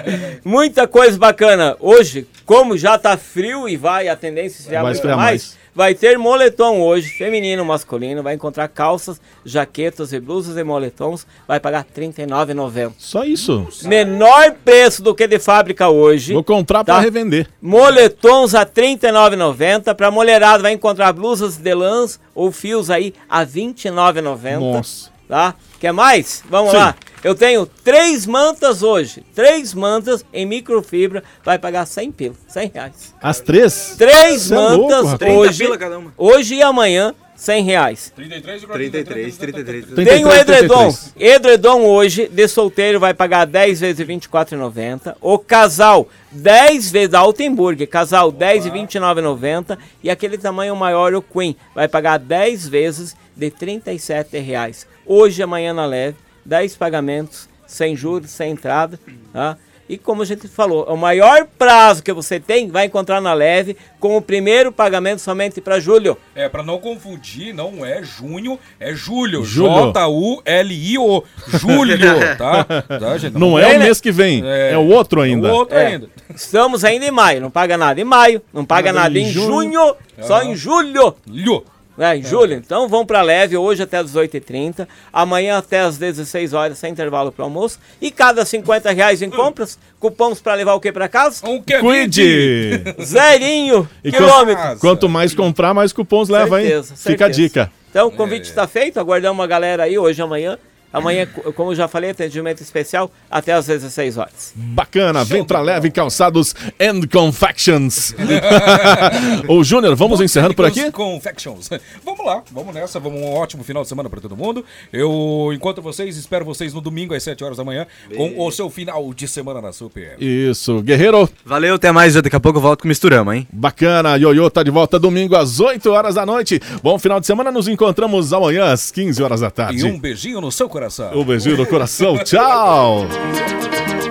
Muita coisa bacana. Hoje, como já tá frio e vai, a tendência é esfriar
Vai
muito
esfriar
mais,
mais.
Vai ter moletom hoje, feminino, masculino. Vai encontrar calças, jaquetas e blusas e moletons. Vai pagar trinta e nove reais e noventa centavos.
Só isso.
Menor preço do que de fábrica hoje.
Vou comprar
tá?
pra revender.
Moletons a trinta e nove reais e noventa centavos. Pra mulherada vai encontrar blusas de lãs ou fios aí a vinte e nove reais e noventa centavos.
Nossa.
Tá? Quer mais? Vamos
Sim.
lá. Eu tenho três mantas hoje. Três mantas em microfibra. Vai pagar cem pila. cem reais.
As três?
Três
Cê é
mantas
louco, rapaz.
hoje.
pila cada uma.
Hoje e amanhã, cem reais.
trinta e três, trinta e três, trinta e três.
Tem o edredom. Edredom hoje, de solteiro, vai pagar dez vezes vinte e quatro reais e noventa centavos. O casal, dez vezes da Altenburg. Casal, dez vezes vinte e nove reais e noventa centavos. E aquele tamanho maior, o Queen, vai pagar dez vezes de trinta e sete reais. Hoje, amanhã na Leve, dez pagamentos, sem juros, sem entrada, tá? E como a gente falou, o maior prazo que você tem, vai encontrar na Leve, com o primeiro pagamento somente para julho.
É, pra não confundir, não é junho, é julho.
Julho.
J U L I O. Julho, tá? Tá, gente?
Não é o mês que vem, é o outro ainda.
É o outro
É.
ainda.
Estamos ainda em maio, não paga nada em maio, não paga
Nada
nada
em
em
junho.
junho, só em julho.
Julho.
É, em julho. Então vão pra Leve hoje até as dezoito e trinta, amanhã até as dezesseis horas, sem intervalo pro almoço. E cada cinquenta reais em compras, cupons pra levar o que pra casa?
Um
Cuide!
Zerinho,
E
quilômetros.
quanto, quanto mais comprar, mais cupons leva, hein?
Certeza,
Fica a
certeza.
dica.
Então o convite está feito, aguardamos uma galera aí hoje e amanhã. Amanhã, como eu já falei, atendimento especial até às dezesseis horas.
Bacana, vem pra Leve Calçados and Confections. Ô Júnior, vamos encerrando por aqui?
Confections. Vamos lá, vamos nessa, vamos um ótimo final de semana pra todo mundo. Eu encontro vocês, espero vocês no domingo às sete horas da manhã com o seu final de semana na Super.
Isso, Guerreiro.
Valeu, até mais. Daqui a pouco eu volto com o Misturama, hein?
Bacana, Ioiô tá de volta domingo às oito horas da noite. Bom final de semana, nos encontramos amanhã às quinze horas da tarde.
E um beijinho no seu coração.
Um beijinho no coração, tchau!